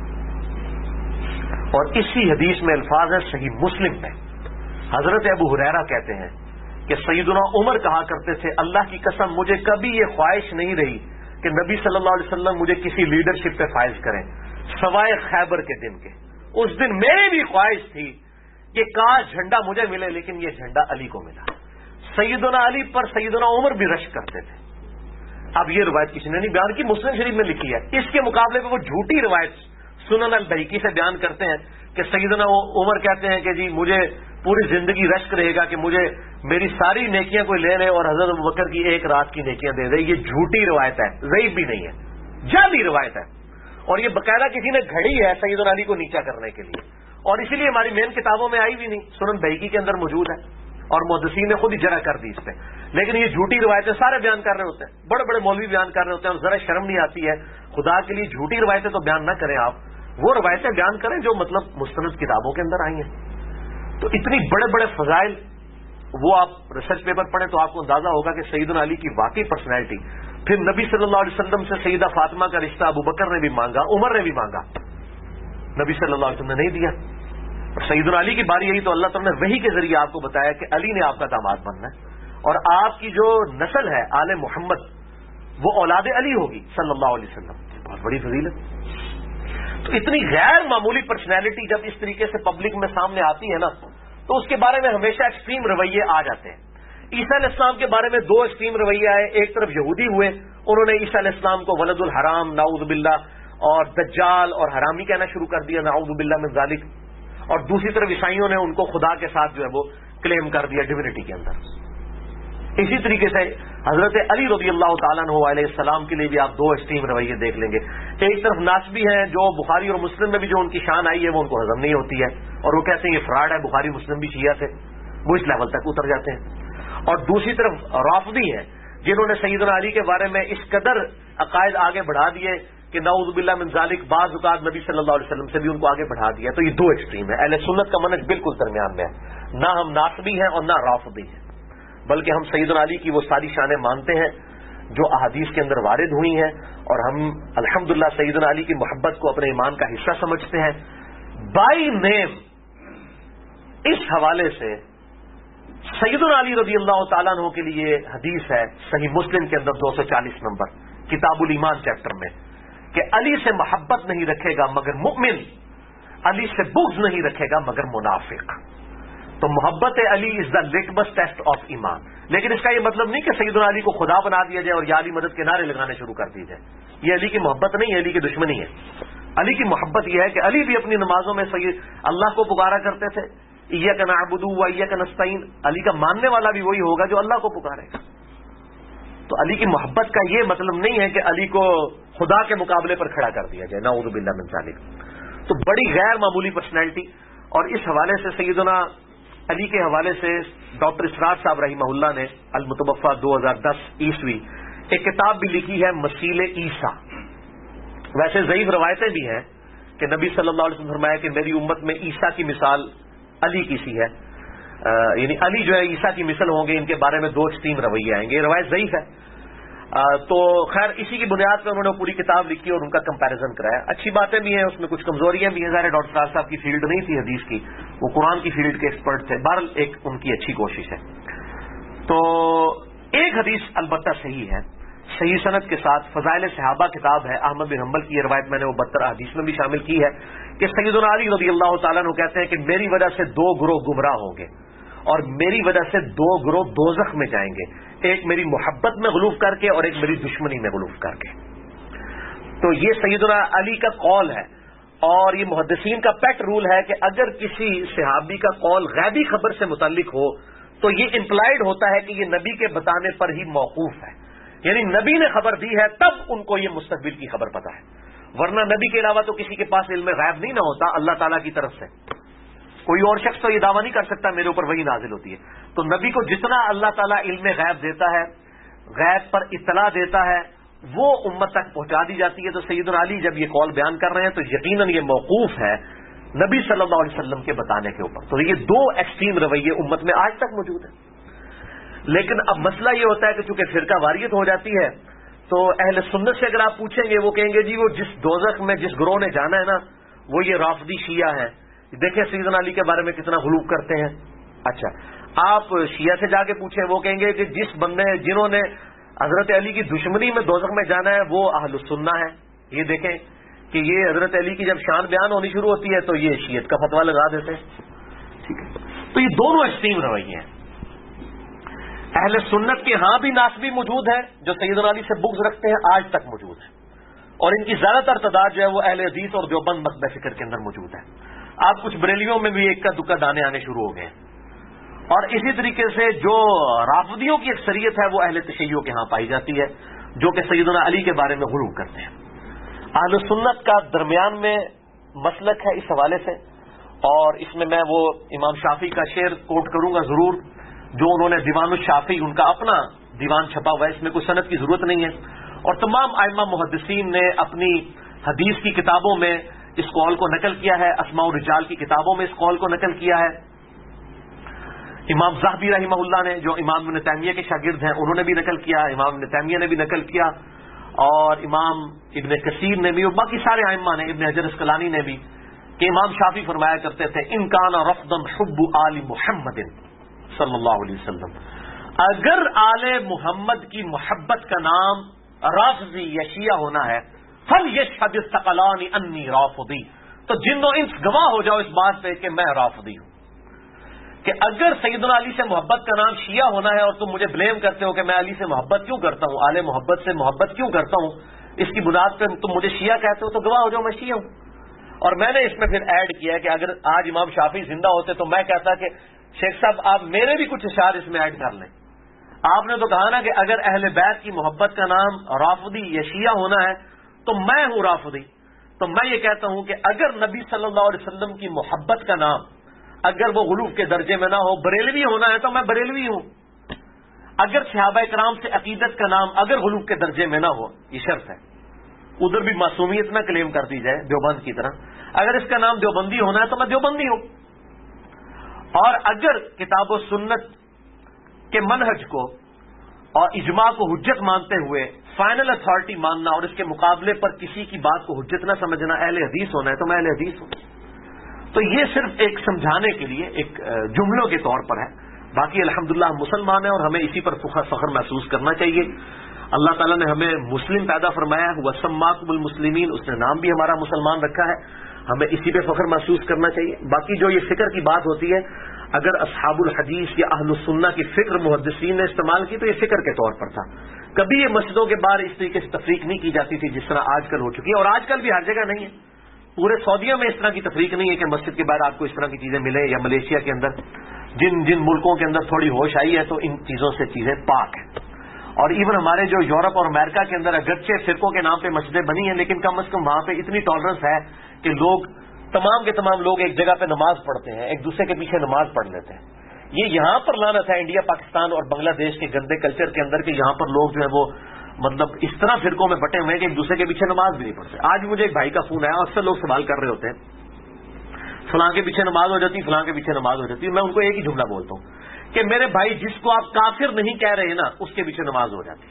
اور اسی حدیث میں الفاظ ہیں صحیح مسلم میں، حضرت ابو ہریرہ کہتے ہیں کہ سیدنا عمر کہا کرتے تھے اللہ کی قسم مجھے کبھی یہ خواہش نہیں رہی کہ نبی صلی اللہ علیہ وسلم مجھے کسی لیڈرشپ پہ فائز کریں سوائے خیبر کے دن کے۔ اس دن میری بھی خواہش تھی کہ کاش جھنڈا مجھے ملے، لیکن یہ جھنڈا علی کو ملا۔ سیدنا علی پر سیدنا عمر بھی رشک کرتے تھے۔ اب یہ روایت کسی نے نہیں بیان کی، مسلم شریف میں لکھی ہے۔ اس کے مقابلے میں وہ جھوٹی روایت سنن البیہقی سے بیان کرتے ہیں کہ سیدنا عمر کہتے ہیں کہ جی مجھے پوری زندگی رشک رہے گا کہ مجھے میری ساری نیکیاں کوئی لے لے اور حضرت ابوبکر کی ایک رات کی نیکیاں دے دے. یہ جھوٹی روایت ہے, ضعیف بھی نہیں ہے, جعلی روایت ہے, اور یہ باقاعدہ کسی نے گھڑی ہے سیدنا علی کو نیچا کرنے کے لیے, اور اسی لیے ہماری مین کتابوں میں آئی بھی نہیں. سنن بیہقی کے اندر موجود ہے اور محدثین نے خود ہی جرح کر دی اس پہ. لیکن یہ جھوٹی روایتیں سارے بیان کر رہے ہوتے ہیں, بڑے بڑے مولوی بیان کر رہے ہوتے ہیں, اور ذرا شرم نہیں آتی ہے. خدا کے لیے جھوٹی روایتیں تو بیان نہ کریں آپ, وہ روایتیں بیان کریں جو مطلب مستند کتابوں کے اندر آئی ہیں. تو اتنی بڑے بڑے فضائل, وہ آپ ریسرچ پیپر پڑھیں تو آپ کو اندازہ ہوگا کہ سیدنا علی کی واقعی پرسنالٹی. پھر نبی صلی اللہ علیہ وسلم سے سیدہ فاطمہ کا رشتہ ابوبکر نے بھی مانگا, عمر نے بھی مانگا, نبی صلی اللہ علیہ وسلم نے نہیں دیا. اور سیدنا علی کی باری آئی تو اللہ تعالیٰ نے وحی کے ذریعے آپ کو بتایا کہ علی نے آپ کا داماد بننا ہے, اور آپ کی جو نسل ہے آل محمد وہ اولاد علی ہوگی صلی اللہ علیہ وسلم. بہت بڑی فضیلت. تو اتنی غیر معمولی پرسنالٹی جب اس طریقے سے پبلک میں سامنے آتی ہے نا, تو اس کے بارے میں ہمیشہ ایکسٹریم رویے آ جاتے ہیں. عیسیٰ علیہ السلام کے بارے میں دو ایکسٹریم رویے آئے. ایک طرف یہودی ہوئے, انہوں نے عیسیٰ علیہ السلام کو ولد الحرام نعوذ باللہ اور دجال اور حرامی کہنا شروع کر دیا نعوذ باللہ من ذالک, اور دوسری طرف عیسائیوں نے ان کو خدا کے ساتھ جو ہے وہ کلیم کر دیا ڈیوینٹی کے اندر. اسی طریقے سے حضرت علی رضی اللہ تعالیٰ عنہ علیہ السلام کے لیے بھی آپ دو ایکسٹریم رویے دیکھ لیں گے. ایک طرف ناسبی ہیں جو بخاری اور مسلم میں بھی جو ان کی شان آئی ہے وہ ان کو ہضم نہیں ہوتی ہے, اور وہ کہتے ہیں یہ فراڈ ہے, بخاری مسلم بھی شیعہ تھے, وہ اس لیول تک اتر جاتے ہیں. اور دوسری طرف رافضی ہیں جنہوں نے سیدنا علی کے بارے میں اس قدر عقائد آگے بڑھا دیے کہ نعوذ باللہ من ذالک, بعض اوقات نبی صلی اللہ علیہ وسلم سے بھی ان کو آگے بڑھا دیا. تو یہ دو ایکسٹریم ہے. اہل سنت کا منہج بالکل درمیان میں ہے, نہ ہم ناسبی ہیں اور نہ رافضی ہیں, بلکہ ہم سیدنا علی کی وہ ساری شانیں مانتے ہیں جو احادیث کے اندر وارد ہوئی ہیں, اور ہم الحمدللہ سیدنا علی کی محبت کو اپنے ایمان کا حصہ سمجھتے ہیں. بائی نیم اس حوالے سے سیدنا علی رضی اللہ تعالیٰ عنہ کے لیے حدیث ہے صحیح مسلم کے اندر 240 نمبر کتاب الایمان چیپٹر میں کہ علی سے محبت نہیں رکھے گا مگر مؤمن, علی سے بغض نہیں رکھے گا مگر منافق. تو محبت Ali is the litmus test of ایمان. لیکن اس کا یہ مطلب نہیں کہ سیدنا علی کو خدا بنا دیا جائے اور یا علی مدد کے نعرے لگانے شروع کر دی جائے. یہ علی کی محبت نہیں ہے, علی کی دشمنی ہے. علی کی محبت یہ ہے کہ علی بھی اپنی نمازوں میں اللہ کو پکارا کرتے تھے, ایاک نعبد و ایاک نستعین. علی کا ماننے والا بھی وہی ہوگا جو اللہ کو پکارے گا. تو علی کی محبت کا یہ مطلب نہیں ہے کہ علی کو خدا کے مقابلے پر کھڑا کر دیا جائے, نعوذ باللہ من ذالک. تو بڑی غیر معمولی پرسنالٹی. اور اس حوالے سے سیدنا علی کے حوالے سے ڈاکٹر اسرار صاحب رحمہ اللہ نے المتوفا 2010 عیسوی ایک کتاب بھی لکھی ہے مسیل عیسیٰ. ویسے ضعیف روایتیں بھی ہیں کہ نبی صلی اللہ علیہ وسلم فرمایا کہ میری امت میں عیسیٰ کی مثال علی کی سی ہے, یعنی علی جو ہے عیسیٰ کی مثل ہوں گے. ان کے بارے میں دو ایکسٹریم رویے آئیں گے. یہ روایت ضعیف ہے. تو خیر اسی کی بنیاد پہ انہوں نے پوری کتاب لکھی اور ان کا کمپیریزن کرایا. اچھی باتیں بھی ہیں, اس میں کچھ کمزوریاں بھی ہیں. ظاہر ڈاکٹر صاحب صاحب کی فیلڈ نہیں تھی حدیث کی, وہ قرآن کی فیلڈ کے ایکسپرٹ تھے. بہرحال ایک ان کی اچھی کوشش ہے. تو ایک حدیث البتہ صحیح ہے, صحیح سند کے ساتھ. فضائل صحابہ کتاب ہے, احمد بن حنبل کی یہ روایت میں نے وہ 72 حدیث میں بھی شامل کی ہے کہ سیدنا علی رضی اللہ تعالیٰ عنہ کہتے ہیں کہ میری وجہ سے دو گروہ گمراہ ہوں گے اور میری وجہ سے دو گروہ دوزخ میں جائیں گے, ایک میری محبت میں غلوف کر کے اور ایک میری دشمنی میں غلوف کر کے. تو یہ سیدنا علی کا قول ہے, اور یہ محدثین کا پیٹ رول ہے کہ اگر کسی صحابی کا قول غیبی خبر سے متعلق ہو تو یہ امپلائڈ ہوتا ہے کہ یہ نبی کے بتانے پر ہی موقوف ہے, یعنی نبی نے خبر دی ہے تب ان کو یہ مستقبل کی خبر پتہ ہے, ورنہ نبی کے علاوہ تو کسی کے پاس علم غیب نہیں نہ ہوتا اللہ تعالیٰ کی طرف سے. کوئی اور شخص تو یہ دعویٰ نہیں کر سکتا میرے اوپر وہی نازل ہوتی ہے. تو نبی کو جتنا اللہ تعالیٰ علم غیب دیتا ہے, غیب پر اطلاع دیتا ہے, وہ امت تک پہنچا دی جاتی ہے. تو سیدنا علی جب یہ قول بیان کر رہے ہیں تو یقیناً یہ موقوف ہے نبی صلی اللہ علیہ وسلم کے بتانے کے اوپر. تو یہ دو ایکسٹریم رویے امت میں آج تک موجود ہیں. لیکن اب مسئلہ یہ ہوتا ہے کہ چونکہ فرقہ واریت ہو جاتی ہے تو اہل سنت سے اگر آپ پوچھیں گے وہ کہیں گے جی وہ جس دوزخ میں جس گروہ نے جانا ہے نا وہ یہ رافضی شیعہ ہیں. دیکھیں سیدنا علی کے بارے میں کتنا غلو کرتے ہیں. اچھا آپ شیعہ سے جا کے پوچھیں وہ کہیں گے کہ جس بندے جنہوں نے حضرت علی کی دشمنی میں دوزخ میں جانا ہے وہ اہل السنہ ہے. یہ دیکھیں کہ یہ حضرت علی کی جب شان بیان ہونی شروع ہوتی ہے تو یہ شیعت کا فتویٰ لگا دیتے ہیں. ٹھیک ہے, تو یہ دونوں ایکسٹریم رویے ہیں. اہل سنت کے ہاں بھی ناسبی موجود ہے جو سیدنا علی سے بغض رکھتے ہیں, آج تک موجود ہے, اور ان کی زیادہ تر تعداد جو ہے وہ اہل حدیث اور دیوبند مکتب فکر کے اندر موجود ہے. آپ کچھ بریلیوں میں بھی ایک کا دکا دانے آنے شروع ہو گئے ہیں. اور اسی طریقے سے جو رافضیوں کی اکثریت ہے وہ اہل تشیع کے ہاں پائی جاتی ہے، جو کہ سیدنا علی کے بارے میں غلو کرتے ہیں. اہل سنت کا درمیان میں مسلک ہے اس حوالے سے، اور اس میں وہ امام شافعی کا شعر کوٹ کروں گا ضرور، جو انہوں نے دیوان الشافعی، ان کا اپنا دیوان چھپا ہوا ہے، اس میں کوئی سند کی ضرورت نہیں ہے. اور تمام ائمہ محدثین نے اپنی حدیث کی کتابوں میں اس قول کو نقل کیا ہے، اسماء الرجال کی کتابوں میں اس قول کو نقل کیا ہے. امام ذہبی رحمہ اللہ نے، جو امام ابن تیمیہ کے شاگرد ہیں، انہوں نے بھی نقل کیا، امام ابن تیمیہ نے بھی نقل کیا، اور امام ابن کثیر نے بھی، اور باقی سارے ائمہ نے، ابن حجر اسقلانی نے بھی، کہ امام شافعی فرمایا کرتے تھے ان کان رفضا حب آل محمد صلی اللہ علیہ وسلم، اگر آل محمد کی محبت کا نام رافضی یا شیعہ ہونا ہے، فلیشہد الثقلان انی رافضی، تو جن و انس گواہ ہو جاؤ اس بات پہ کہ میں رافضی ہوں. کہ اگر سیدنا علی سے محبت کا نام شیعہ ہونا ہے اور تم مجھے بلیم کرتے ہو کہ میں علی سے محبت کیوں کرتا ہوں، آل محبت سے محبت کیوں کرتا ہوں، اس کی بنیاد پہ تم مجھے شیعہ کہتے ہو، تو گواہ ہو جاؤ میں شیعہ ہوں. اور میں نے اس میں پھر ایڈ کیا ہے کہ اگر آج امام شافعی زندہ ہوتے تو میں کہتا کہ شیخ صاحب آپ میرے بھی کچھ اشعار اس میں ایڈ کر لیں. آپ نے تو کہا نا کہ اگر اہل بیت کی محبت کا نام رافضی یا شیعہ ہونا ہے تو میں ہوں رافضی. تو میں یہ کہتا ہوں کہ اگر نبی صلی اللہ علیہ وسلم کی محبت کا نام اگر وہ غلو کے درجے میں نہ ہو، بریلوی ہونا ہے تو میں بریلوی ہوں. اگر صحابہ کرام سے عقیدت کا نام اگر غلو کے درجے میں نہ ہو، یہ شرط ہے، ادھر بھی معصومیت نہ کلیم کر دی جائے دیوبند کی طرح، اگر اس کا نام دیوبندی ہونا ہے تو میں دیوبندی ہوں. اور اگر کتاب و سنت کے منہج کو اور اجماع کو حجت مانتے ہوئے فائنل اتھارٹی ماننا اور اس کے مقابلے پر کسی کی بات کو حجت نہ سمجھنا اہل حدیث ہونا ہے تو میں اہل حدیث ہوں. تو یہ صرف ایک سمجھانے کے لیے ایک جملوں کے طور پر ہے. باقی الحمدللہ ہم مسلمان ہیں اور ہمیں اسی پر فخر محسوس کرنا چاہیے. اللہ تعالیٰ نے ہمیں مسلم پیدا فرمایا ہے، وَسَمَّاكُمُ الْمُسْلِمِينَ، اس نے نام بھی ہمارا مسلمان رکھا ہے، ہمیں اسی پہ فخر محسوس کرنا چاہیے. باقی جو یہ فکر کی بات ہوتی ہے، اگر اصحاب الحدیث یا اہل السنہ کی فکر محدثین نے استعمال کی تو یہ فکر کے طور پر تھا. کبھی یہ مسجدوں کے باہر اس طریقے سے تفریق نہیں کی جاتی تھی جس طرح آج کل ہو چکی ہے، اور آج کل بھی ہر جگہ نہیں ہے. پورے سعودیہ میں اس طرح کی تفریق نہیں ہے کہ مسجد کے باہر آپ کو اس طرح کی چیزیں ملیں، یا ملیشیا کے اندر جن ملکوں کے اندر تھوڑی ہوش آئی ہے تو ان چیزوں سے چیزیں پاک ہیں. اور ایون ہمارے جو یورپ اور امریکہ کے اندر اگرچہ فرقوں کے نام پہ مسجدیں بنی ہیں، لیکن کم از کم وہاں پہ اتنی ٹالرنس ہے کہ لوگ تمام کے تمام لوگ ایک جگہ پہ نماز پڑھتے ہیں، ایک دوسرے کے پیچھے نماز پڑھ لیتے ہیں. یہ یہاں پر لعنت ہے انڈیا پاکستان اور بنگلہ دیش کے گندے کلچر کے اندر کہ یہاں پر لوگ جو ہے وہ مطلب اس طرح فرقوں میں بٹے ہوئے ہیں کہ ایک دوسرے کے پیچھے نماز بھی نہیں پڑھتے. آج مجھے ایک بھائی کا فون آیا، اکثر لوگ سوال کر رہے ہوتے ہیں فلاں کے پیچھے نماز ہو جاتی، فلاں کے پیچھے نماز ہو جاتی ہے. میں ان کو ایک ہی جملہ بولتا ہوں کہ میرے بھائی جس کو آپ کافر نہیں کہہ رہے ہیں نا، اس کے پیچھے نماز ہو جاتی ہے.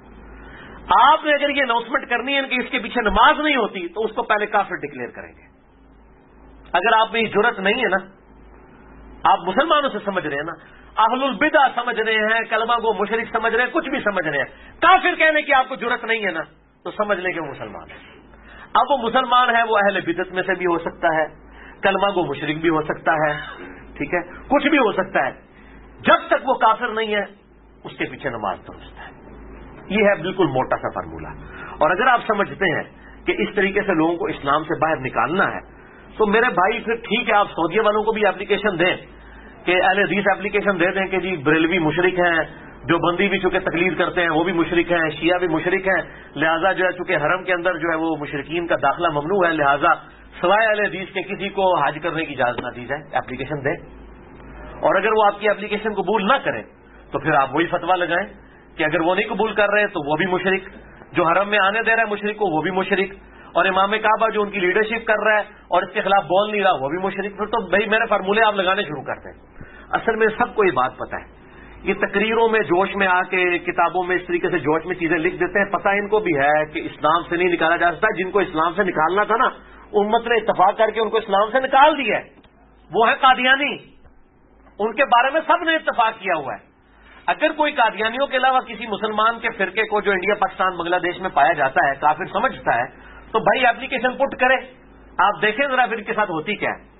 آپ نے اگر یہ اناؤنسمنٹ کرنی ہے کہ اس کے پیچھے نماز نہیں ہوتی تو اس کو پہلے کافر ڈکلیئر کریں گے. اگر آپ میں یہ جرت نہیں ہے نا، آپ مسلمانوں سے سمجھ رہے ہیں نا، اہل البدع سمجھ رہے ہیں، کلمہ کو مشرک سمجھ رہے ہیں، کچھ بھی سمجھ رہے ہیں، کافر کہنے کی آپ کو جرت نہیں ہے نا، تو سمجھ لیں کہ وہ مسلمان ہے. اب وہ مسلمان ہے، وہ اہل بدعت میں سے بھی ہو سکتا ہے، کلمہ کو مشرک بھی ہو سکتا ہے، ٹھیک ہے، کچھ بھی ہو سکتا ہے. جب تک وہ کافر نہیں ہے اس کے پیچھے نماز درست ہے. یہ ہے بالکل موٹا سا فارمولہ. اور اگر آپ سمجھتے ہیں کہ اس طریقے سے لوگوں کو اسلام سے باہر نکالنا ہے تو میرے بھائی پھر ٹھیک ہے، آپ سعودیہ والوں کو بھی اپلیکیشن دیں کہ اہل حدیث اپلیکیشن دے دیں کہ جی بریلوی مشرک ہیں، جو بندی بھی چونکہ تقلید کرتے ہیں وہ بھی مشرک ہیں، شیعہ بھی مشرک ہیں، لہٰذا جو ہے چونکہ حرم کے اندر جو ہے وہ مشرکین کا داخلہ ممنوع ہے، لہٰذا سوائے اہل حدیث کے کسی کو حج کرنے کی اجازت نہ دی جائے. اپلیکیشن دیں. اور اگر وہ آپ کی اپلیکیشن قبول نہ کریں تو پھر آپ وہی فتویٰ لگائیں کہ اگر وہ نہیں قبول کر رہے تو وہ بھی مشرک، جو حرم میں آنے دے رہا ہے مشرک کو وہ بھی مشرک، اور امام کعبہ جو ان کی لیڈرشپ کر رہا ہے اور اس کے خلاف بول نہیں رہا وہ بھی مشرک. پھر تو بھائی میرے فارمولے آپ لگانے شروع کرتے ہیں. اصل میں سب کو یہ بات پتہ ہے، یہ تقریروں میں جوش میں آ کے کتابوں میں اس طریقے سے جوش میں چیزیں لکھ دیتے ہیں. پتہ ان کو بھی ہے کہ اسلام سے نہیں نکالا جا سکتا. جن کو اسلام سے نکالنا تھا نا، امت نے اتفاق کر کے ان کو اسلام سے نکال دیا ہے. وہ ہے قادیانی، ان کے بارے میں سب نے اتفاق کیا ہوا ہے. اگر کوئی قادیانیوں کے علاوہ کسی مسلمان کے فرقے کو جو انڈیا پاکستان بنگلہ دیش میں پایا جاتا ہے کافر سمجھتا ہے تو بھائی اپلیکیشن پٹ کرے. آپ دیکھیں ذرا پھر کے ساتھ ہوتی کیا ہے.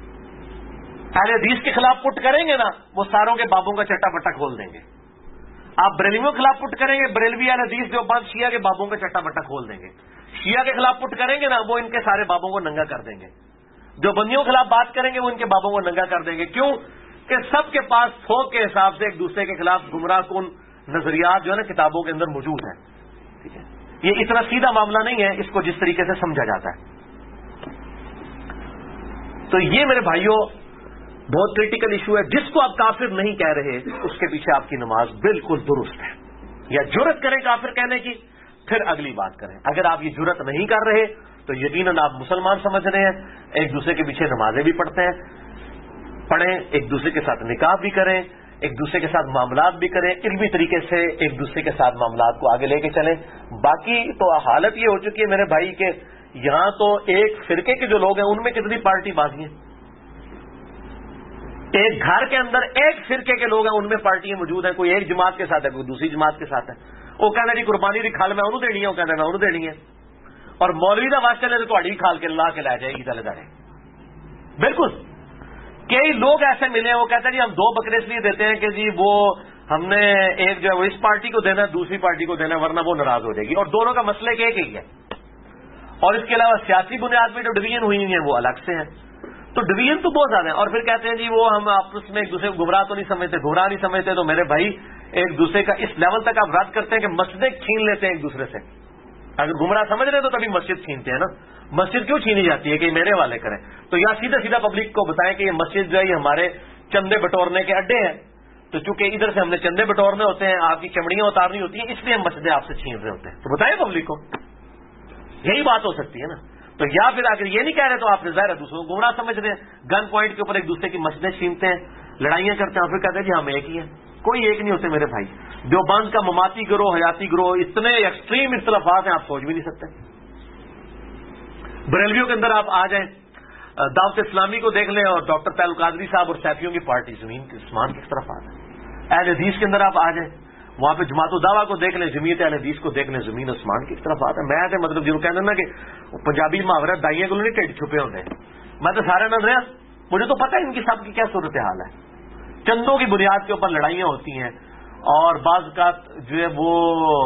اہل حدیث کے خلاف پٹ کریں گے نا، وہ ساروں کے بابوں کا چٹا پٹا کھول دیں گے. آپ بریلویوں کے خلاف پٹ کریں گے، بریلوی اہل حدیث دیوبند شیعہ کے بابوں کا چٹا بٹا کھول دیں گے. شیعہ کے خلاف پٹ کریں گے نا، وہ ان کے سارے بابوں کو ننگا کر دیں گے. جو بندیوں کے خلاف بات کریں گے وہ ان کے بابوں کو ننگا کر دیں گے. کیوں کہ سب کے پاس تھوک کے حساب سے ایک دوسرے کے خلاف گمراہ کن نظریات جو ہے نا کتابوں کے اندر موجود ہیں. ٹھیک ہے، یہ اتنا سیدھا معاملہ نہیں ہے اس کو جس طریقے سے سمجھا جاتا ہے. تو یہ میرے بھائیوں بہت کریٹیکل ایشو ہے. جس کو آپ کافر نہیں کہہ رہے اس کے پیچھے آپ کی نماز بالکل درست ہے. یا جرت کریں کافر کہنے کی، پھر اگلی بات کریں. اگر آپ یہ جرت نہیں کر رہے تو یقیناً آپ مسلمان سمجھ رہے ہیں. ایک دوسرے کے پیچھے نمازیں بھی پڑھیں، ایک دوسرے کے ساتھ نکاح بھی کریں، ایک دوسرے کے ساتھ معاملات بھی کریں، علمی طریقے سے ایک دوسرے کے ساتھ معاملات کو آگے لے کے چلیں. باقی تو حالت یہ ہو چکی ہے میرے بھائی کہ یہاں تو ایک فرقے کے جو لوگ ہیں ان میں کتنی پارٹی بازی ہیں. ایک گھر کے اندر ایک فرقے کے لوگ ہیں ان میں پارٹیاں موجود ہیں. کوئی ایک جماعت کے ساتھ ہے، کوئی دوسری جماعت کے ساتھ ہے. وہ کہنا جی قربانی کی کھال میں انہوں دینی ہے، وہ کہنا میں انہوں دینی ہے. اور مولوی کا واسطہ لے تو تھوڑی کھال کے لا کے لے جائے گی تلے دارے. بالکل کئی لوگ ایسے ملے ہیں وہ کہتے ہیں جی ہم 2 بکرے اس لیے دیتے ہیں کہ جی وہ ہم نے ایک جو ہے وہ اس پارٹی کو دینا ہے، دوسری پارٹی کو دینا ہے، ورنہ وہ ناراض ہو جائے گی. اور دونوں کا مسئلہ ایک ہی ہے. اور اس کے علاوہ سیاسی بنیاد پہ جو ڈویژن ہوئی ہیں وہ الگ سے ہیں. تو ڈویژن تو بہت زیادہ ہے. اور پھر کہتے ہیں جی وہ ہم آپس میں ایک دوسرے کو گمراہ تو نہیں سمجھتے، گمراہ نہیں سمجھتے. تو میرے بھائی ایک دوسرے کا اس لیول تک آپ رد کرتے ہیں کہ مسجدیں چھین لیتے ہیں ایک دوسرے سے. اگر گمراہ سمجھ رہے تو تبھی مسجد چھینتے ہیں نا. مسجد کیوں چھینی جاتی ہے کہ میرے والے کریں؟ تو یا سیدھا سیدھا پبلک کو بتائیں کہ یہ مسجد جو ہے یہ ہمارے چندے بٹورنے کے اڈے ہیں. تو چونکہ ادھر سے ہم نے چندے بٹورنے ہوتے ہیں، آپ کی چمڑیاں اتارنی ہوتی ہیں، اس لیے ہم مسجدیں آپ سے چھین رہے ہوتے ہیں. تو بتائیں پبلک کو، یہی بات ہو سکتی ہے نا. تو یا پھر اگر یہ نہیں کہہ رہے تو آپ نے ظاہر ہے دوسروں کو گمراہ سمجھ رہے ہیں. گن پوائنٹ کے اوپر ایک دوسرے کی مسجدیں چھینتے ہیں، لڑائیاں کرتے ہیں، اور پھر کہتے ہیں جی ہم ایک ہی ہیں. کوئی ایک نہیں ہوتے میرے بھائی. دیوبند کا مماتی گروہ، حیاتی گروہ، اتنے ایکسٹریم اختلافات ہیں آپ سوچ بھی نہیں سکتے. بریلویوں کے اندر آپ آ جائیں، دعوت اسلامی کو دیکھ لیں اور ڈاکٹر طاہر القادری صاحب اور سیفیوں کی پارٹی، زمین کے آسمان کی اختلافات ہیں. اہل حدیث کے اندر آپ آ جائیں، وہاں پہ جماعت الدعوہ کو دیکھ لیں، جمعیت اہل حدیث کو دیکھ لیں، زمین آسمان کی اختلافات ہیں. میں تو مطلب جنہوں کہتے ہیں نا کہ پنجابی محاورہ دائیاں کو نہیں ٹھیک چھپے ہوتے ہیں. میں تو سارے نہ رہا، مجھے تو پتہ ہے ان کی سب کی کیا صورتحال ہے. چندوں کی بنیاد کے اوپر لڑائیاں ہوتی ہیں اور بعض اوقات جو ہے وہ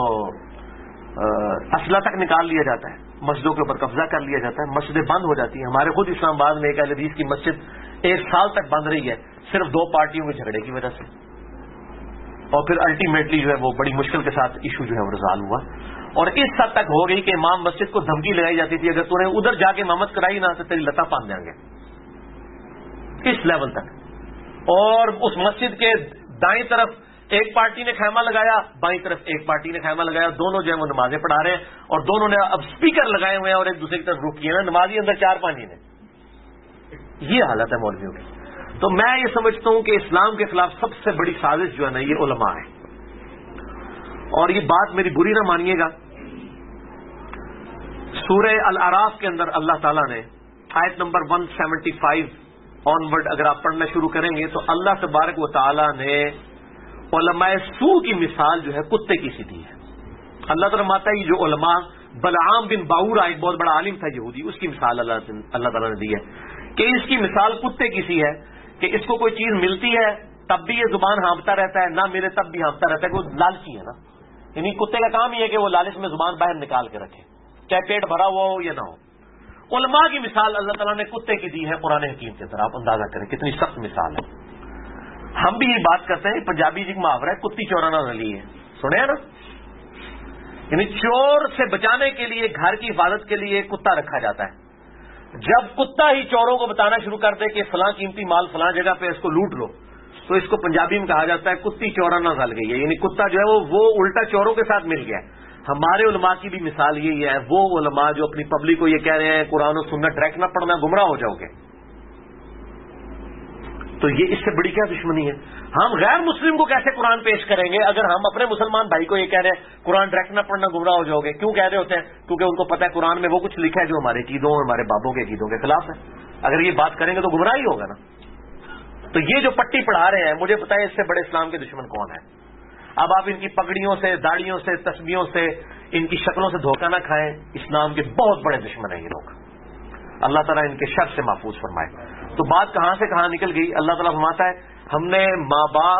اسلحہ تک نکال لیا جاتا ہے، مسجدوں کے اوپر قبضہ کر لیا جاتا ہے، مسجدیں بند ہو جاتی ہیں. ہمارے خود اسلام آباد میں ایک اہل حدیث کی مسجد 1 سال تک بند رہی ہے، صرف 2 پارٹیوں کے جھگڑے کی وجہ سے. اور پھر الٹیمیٹلی جو ہے وہ بڑی مشکل کے ساتھ ایشو جو ہے وہ ریزالو ہوا. اور اس حد تک ہو گئی کہ امام مسجد کو دھمکی لگائی جاتی تھی اگر تو نے ادھر جا کے امامت کرائی نہ تو تیری لتا پان دیں گے، اس لیول تک. اور اس مسجد کے دائیں طرف ایک پارٹی نے خیمہ لگایا، بائیں طرف ایک پارٹی نے خیمہ لگایا، دونوں جو ہے وہ نمازیں پڑھا رہے ہیں اور دونوں نے اب سپیکر لگائے ہوئے ہیں اور ایک دوسرے کی طرف رخ کیے ہیں. نمازی اندر 4-5 نے. یہ حالت ہے مولویوں کی. تو میں یہ سمجھتا ہوں کہ اسلام کے خلاف سب سے بڑی سازش جو ہے نا یہ علماء ہے. اور یہ بات میری بری نہ مانیے گا، سورہ الاعراف کے اندر اللہ تعالیٰ نے آیت نمبر 175 آن ورڈ اگر آپ پڑھنا شروع کریں گے تو اللہ تبارک و تعالیٰ نے علماء سوء کی مثال جو ہے کتے کی سی دی ہے. اللہ تعالیٰ ماتا ہے جو علماء بلعام بن باورا ایک بہت بڑا عالم تھا یہودی، اس کی مثال اللہ تعالیٰ نے دی ہے کہ اس کی مثال کتے کی سی ہے کہ اس کو کوئی چیز ملتی ہے تب بھی یہ زبان ہانپتا رہتا ہے، نہ ملے تب بھی ہانپتا رہتا ہے. کہ وہ لالچی ہے نا، یعنی کتے کا کام یہ ہے کہ وہ لالچ میں زبان باہر نکال کے رکھے، چاہے پیٹ بھرا ہوا ہو یا نہ ہو. علماء کی مثال اللہ تعالیٰ نے کتے کی دی ہے قرآن حکیم کے اندر. آپ اندازہ کریں کتنی سخت مثال ہے. ہم بھی یہ بات کرتے ہیں، پنجابی جی محاورہ ہے کتی چورانا نہ لی ہے، سنے ہیں نا. یعنی چور سے بچانے کے لیے، گھر کی حفاظت کے لیے کتا رکھا جاتا ہے. جب کتا ہی چوروں کو بتانا شروع کر دے کہ فلاں قیمتی مال فلاں جگہ پہ اس کو لوٹ لو، تو اس کو پنجابی میں کہا جاتا ہے کتی چورانا گل گئی ہے. یعنی کتا جو ہے وہ الٹا چوروں کے ساتھ مل گیا ہے. ہمارے علماء کی بھی مثال یہی ہے، وہ علماء جو اپنی پبلک کو یہ کہہ رہے ہیں قرآن و سنت ڈائریکٹ نہ پڑھنا گمراہ ہو جاؤ گے. تو یہ اس سے بڑی کیا دشمنی ہے؟ ہم غیر مسلم کو کیسے قرآن پیش کریں گے اگر ہم اپنے مسلمان بھائی کو یہ کہہ رہے ہیں قرآن ڈائریکٹ نہ پڑھنا گمراہ ہو جاؤ گے؟ کیوں کہہ رہے ہوتے ہیں؟ کیونکہ ان کو پتہ ہے قرآن میں وہ کچھ لکھا ہے جو ہمارے عقیدوں اور ہمارے بابوں کے عقیدوں کے خلاف ہے. اگر یہ بات کریں گے تو گمراہ ہی ہوگا نا. تو یہ جو پٹی پڑھا رہے ہیں مجھے پتا ہے اس سے بڑے اسلام کے دشمن کون ہیں. اب آپ ان کی پگڑیوں سے، داڑیوں سے، تسبیحوں سے، ان کی شکلوں سے دھوکہ نہ کھائیں. اسلام کے بہت بڑے دشمن ہیں یہ لوگ. اللہ تعالیٰ ان کے شر سے محفوظ فرمائے. تو بات کہاں سے کہاں نکل گئی. اللہ تعالیٰ فرماتا ہے ہم نے ماں باپ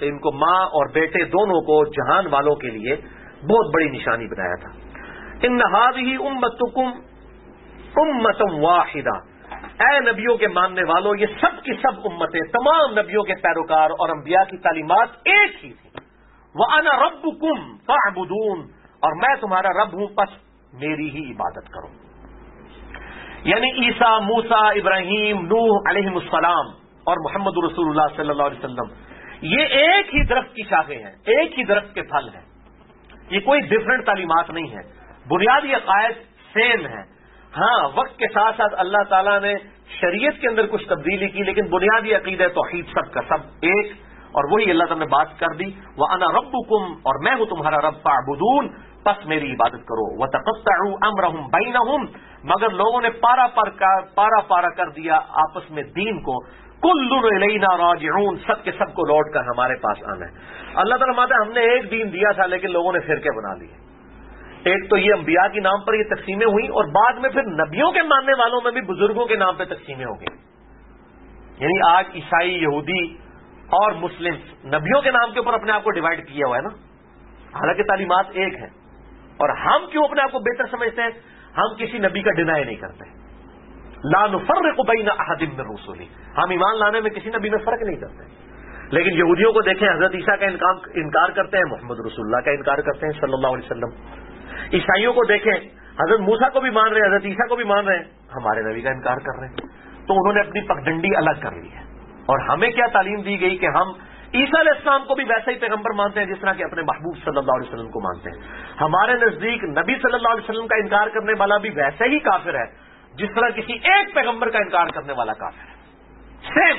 ان کو ماں اور بیٹے دونوں کو جہان والوں کے لیے بہت بڑی نشانی بنایا تھا. ان ھذہ امتکم امۃ واحدہ، اے نبیوں کے ماننے والوں، یہ سب کی سب امتیں، تمام نبیوں کے پیروکار اور انبیاء کی تعلیمات ایک ہی تھی. وَأَنَا رَبُّكُمْ فَاعْبُدُونِ، اور میں تمہارا رب ہوں، پس میری ہی عبادت کرو. یعنی عیسیٰ، موسیٰ، ابراہیم، نوح علیہ السلام اور محمد رسول اللہ صلی اللہ علیہ وسلم، یہ ایک ہی درخت کی شاخیں ہیں، ایک ہی درخت کے پھل ہیں. یہ کوئی ڈفرنٹ تعلیمات نہیں ہے، بنیادی عقائد سیم ہیں. ہاں، وقت کے ساتھ ساتھ اللہ تعالیٰ نے شریعت کے اندر کچھ تبدیلی کی، لیکن بنیادی عقیدہ توحید سب کا سب ایک، اور وہی اللہ تعالیٰ نے بات کر دی. وَأَنَا رَبُّكُمْ، اور میں ہوں تمہارا رب، فَاعْبُدُونِ، پس میری عبادت کرو. وَتَقَطَّعُوا أَمْرَهُمْ بَيْنَهُمْ، مگر لوگوں نے پارا پارا کر دیا آپس میں دین کو. كُلٌّ إِلَيْنَا رَاجِعُونَ، سب کے سب کو لوٹ کر ہمارے پاس آنا ہے. اللہ تعالیٰ ماتا ہم نے ایک دین دیا تھا، لیکن لوگوں نے فرقے بنا لیے. ایک تو یہ انبیاء کے نام پر یہ تقسیمیں ہوئی، اور بعد میں پھر نبیوں کے ماننے والوں میں بھی بزرگوں کے نام پہ تقسیمیں ہو گئی. یعنی آج عیسائی، یہودی اور مسلم نبیوں کے نام کے اوپر اپنے آپ کو ڈیوائڈ کیا ہوا ہے نا، حالانکہ تعلیمات ایک ہیں. اور ہم کیوں اپنے آپ کو بہتر سمجھتے ہیں؟ ہم کسی نبی کا ڈینائی نہیں کرتے. لا نفرق بین احد من رسلہ، ہم ایمان لانے میں کسی نبی میں فرق نہیں کرتے. لیکن یہودیوں کو دیکھیں، حضرت عیسیٰ کا انکار کرتے ہیں، محمد رسول اللہ کا انکار کرتے ہیں صلی اللہ علیہ وسلم. عیسائیوں کو دیکھیں، حضرت موسیٰ کو بھی مان رہے ہیں، حضرت عیسیٰ کو بھی مان رہے ہیں، ہمارے نبی کا انکار کر رہے ہیں. تو انہوں نے اپنی پگڈنڈی الگ کر لی ہے. اور ہمیں کیا تعلیم دی گئی کہ ہم عیسیٰ علیہ السلام کو بھی ویسا ہی پیغمبر مانتے ہیں جس طرح کہ اپنے محبوب صلی اللہ علیہ وسلم کو مانتے ہیں. ہمارے نزدیک نبی صلی اللہ علیہ وسلم کا انکار کرنے والا بھی ویسے ہی کافر ہے جس طرح کسی ایک پیغمبر کا انکار کرنے والا کافر ہے. سیم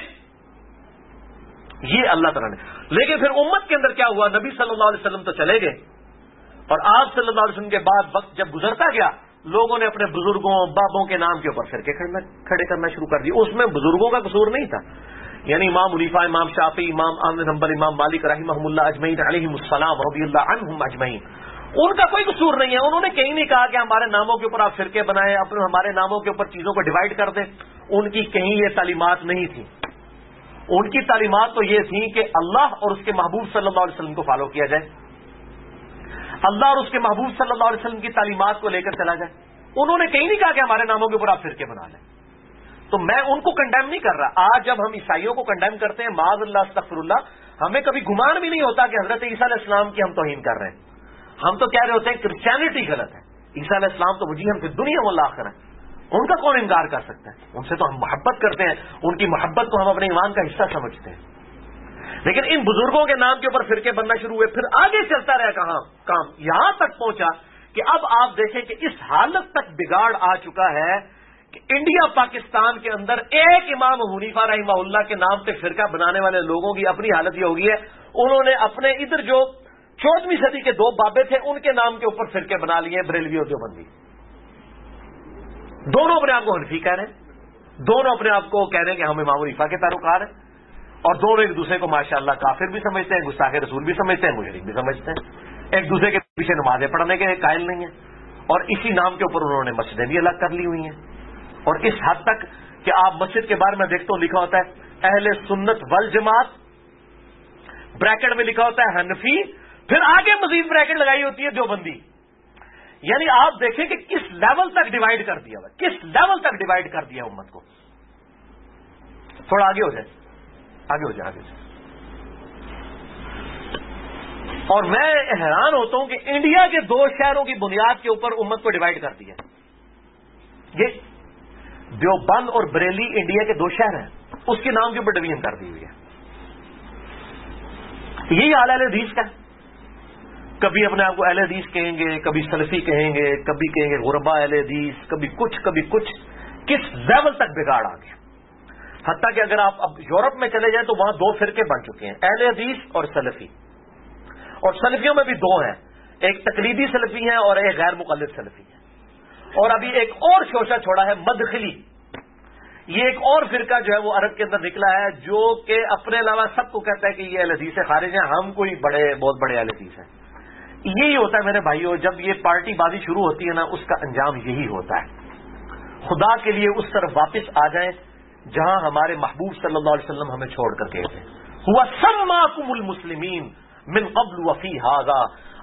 یہ اللہ تعالیٰ نے. لیکن پھر امت کے اندر کیا ہوا؟ نبی صلی اللہ علیہ وسلم تو چلے گئے، اور آپ صلی اللہ علیہ وسلم کے بعد وقت جب گزرتا گیا، لوگوں نے اپنے بزرگوں، بابوں کے نام کے اوپر فرقے کھڑے کرنا شروع کر دیے. اس میں بزرگوں کا قصور نہیں تھا. یعنی امام حنیفہ، امام شافعی، امام احمد بن حنبل، امام مالک رحمہم اللہ اجمعین علیہم السلام رضی اللہ عنہم اجمعین، ان کا کوئی قصور نہیں ہے. انہوں نے کہیں نہیں کہا کہ ہمارے ناموں کے اوپر آپ فرقے بنائیں، اپنے ہمارے ناموں کے اوپر چیزوں کو ڈیوائڈ کر دیں. ان کی کہیں یہ تعلیمات نہیں تھی. ان کی تعلیمات تو یہ تھیں کہ اللہ اور اس کے محبوب صلی اللہ علیہ وسلم کو فالو کیا جائے، اللہ اور اس کے محبوب صلی اللہ علیہ وسلم کی تعلیمات کو لے کر چلا جائے. انہوں نے کہیں نہیں کہا کہ ہمارے ناموں کے اوپر آپ فرقے بنا لیں. تو میں ان کو کنڈیم نہیں کر رہا. آج جب ہم عیسائیوں کو کنڈیم کرتے ہیں، معاذ اللہ استغفر اللہ، ہمیں کبھی گمان بھی نہیں ہوتا کہ حضرت عیسیٰ علیہ السلام کی ہم توہین کر رہے ہیں. ہم تو کہہ رہے ہوتے ہیں کرسچینٹی غلط ہے، عیسیٰ علیہ السلام تو وجیہاً فی الدنیا والآخرہ ہے، ان کا کون انکار کر سکتا ہے؟ ان سے تو ہم محبت کرتے ہیں، ان کی محبت کو ہم اپنے ایمان کا حصہ سمجھتے ہیں. لیکن ان بزرگوں کے نام کے اوپر فرقے بننا شروع ہوئے، پھر آگے چلتا رہا کام یہاں تک پہنچا کہ اب آپ دیکھیں کہ اس حالت تک بگاڑ آ چکا ہے کہ انڈیا پاکستان کے اندر ایک امام حنیفہ رحمہ اللہ کے نام پہ فرقہ بنانے والے لوگوں کی اپنی حالت یہ ہو گئی ہے، انہوں نے اپنے ادھر جو 14ویں صدی کے دو بابے تھے ان کے نام کے اوپر فرقے بنا لیے، بریلوی اور دیوبندی. دونوں اپنے آپ کو حنفی کہہ رہے ہیں، دونوں اپنے آپ کو کہہ رہے ہیں کہ ہم امام حنیفہ کے پیروکار ہیں، اور دونوں ایک دوسرے کو ماشاءاللہ کافر بھی سمجھتے ہیں، گستاخ رسول بھی سمجھتے ہیں، مشرک بھی سمجھتے ہیں. ایک دوسرے کے پیچھے نمازیں پڑھنے کے قائل نہیں ہیں، اور اسی نام کے اوپر انہوں نے مسجدیں بھی الگ کر لی ہوئی ہیں. اور اس حد تک کہ آپ مسجد کے بارے میں دیکھتا ہوں لکھا ہوتا ہے اہل سنت والجماعت، بریکٹ میں لکھا ہوتا ہے حنفی، پھر آگے مزید بریکٹ لگائی ہوتی ہے دیوبندی. یعنی آپ دیکھیں کہ کس لیول تک ڈیوائڈ کر دیا ہوا، کس لیول تک ڈیوائڈ کر دیا امت کو. تھوڑا آگے ہو جائے، آگے ہو جائے، آگے سے. اور میں حیران ہوتا ہوں کہ انڈیا کے دو شہروں کی بنیاد کے اوپر امت کو ڈیوائڈ کر دیا. یہ دیوبند اور بریلی انڈیا کے دو شہر ہیں، اس کے نام کے اوپر ڈویژن کر دی ہوئی ہے. یہی حال اہل حدیث کا. کبھی اپنے آپ کو اہل حدیث کہیں گے، کبھی سلفی کہیں گے، کبھی کہیں گے غربا اہل حدیث، کبھی کچھ. کس لیول تک بگاڑ آ گیا. حتیٰ کہ اگر آپ اب یورپ میں چلے جائیں تو وہاں دو فرقے بن چکے ہیں، اہل حدیث اور سلفی. اور سلفیوں میں بھی دو ہیں، ایک تقلیدی سلفی ہیں اور ایک غیر مقلد سلفی ہیں. اور ابھی ایک اور شوشہ چھوڑا ہے مدخلی. یہ ایک اور فرقہ جو ہے وہ عرب کے اندر نکلا ہے جو کہ اپنے علاوہ سب کو کہتا ہے کہ یہ اہل حدیث سے خارج ہیں، ہم کوئی بہت بڑے اہل حدیث ہیں. یہی ہوتا ہے میرے بھائیوں، جب یہ پارٹی بازی شروع ہوتی ہے نا، اس کا انجام یہی ہوتا ہے. خدا کے لیے اس طرف واپس آ جائیں جہاں ہمارے محبوب صلی اللہ علیہ وسلم ہمیں چھوڑ کر گئے تھے. ہوا سماکم المسلمین من قبل وفی ھذا،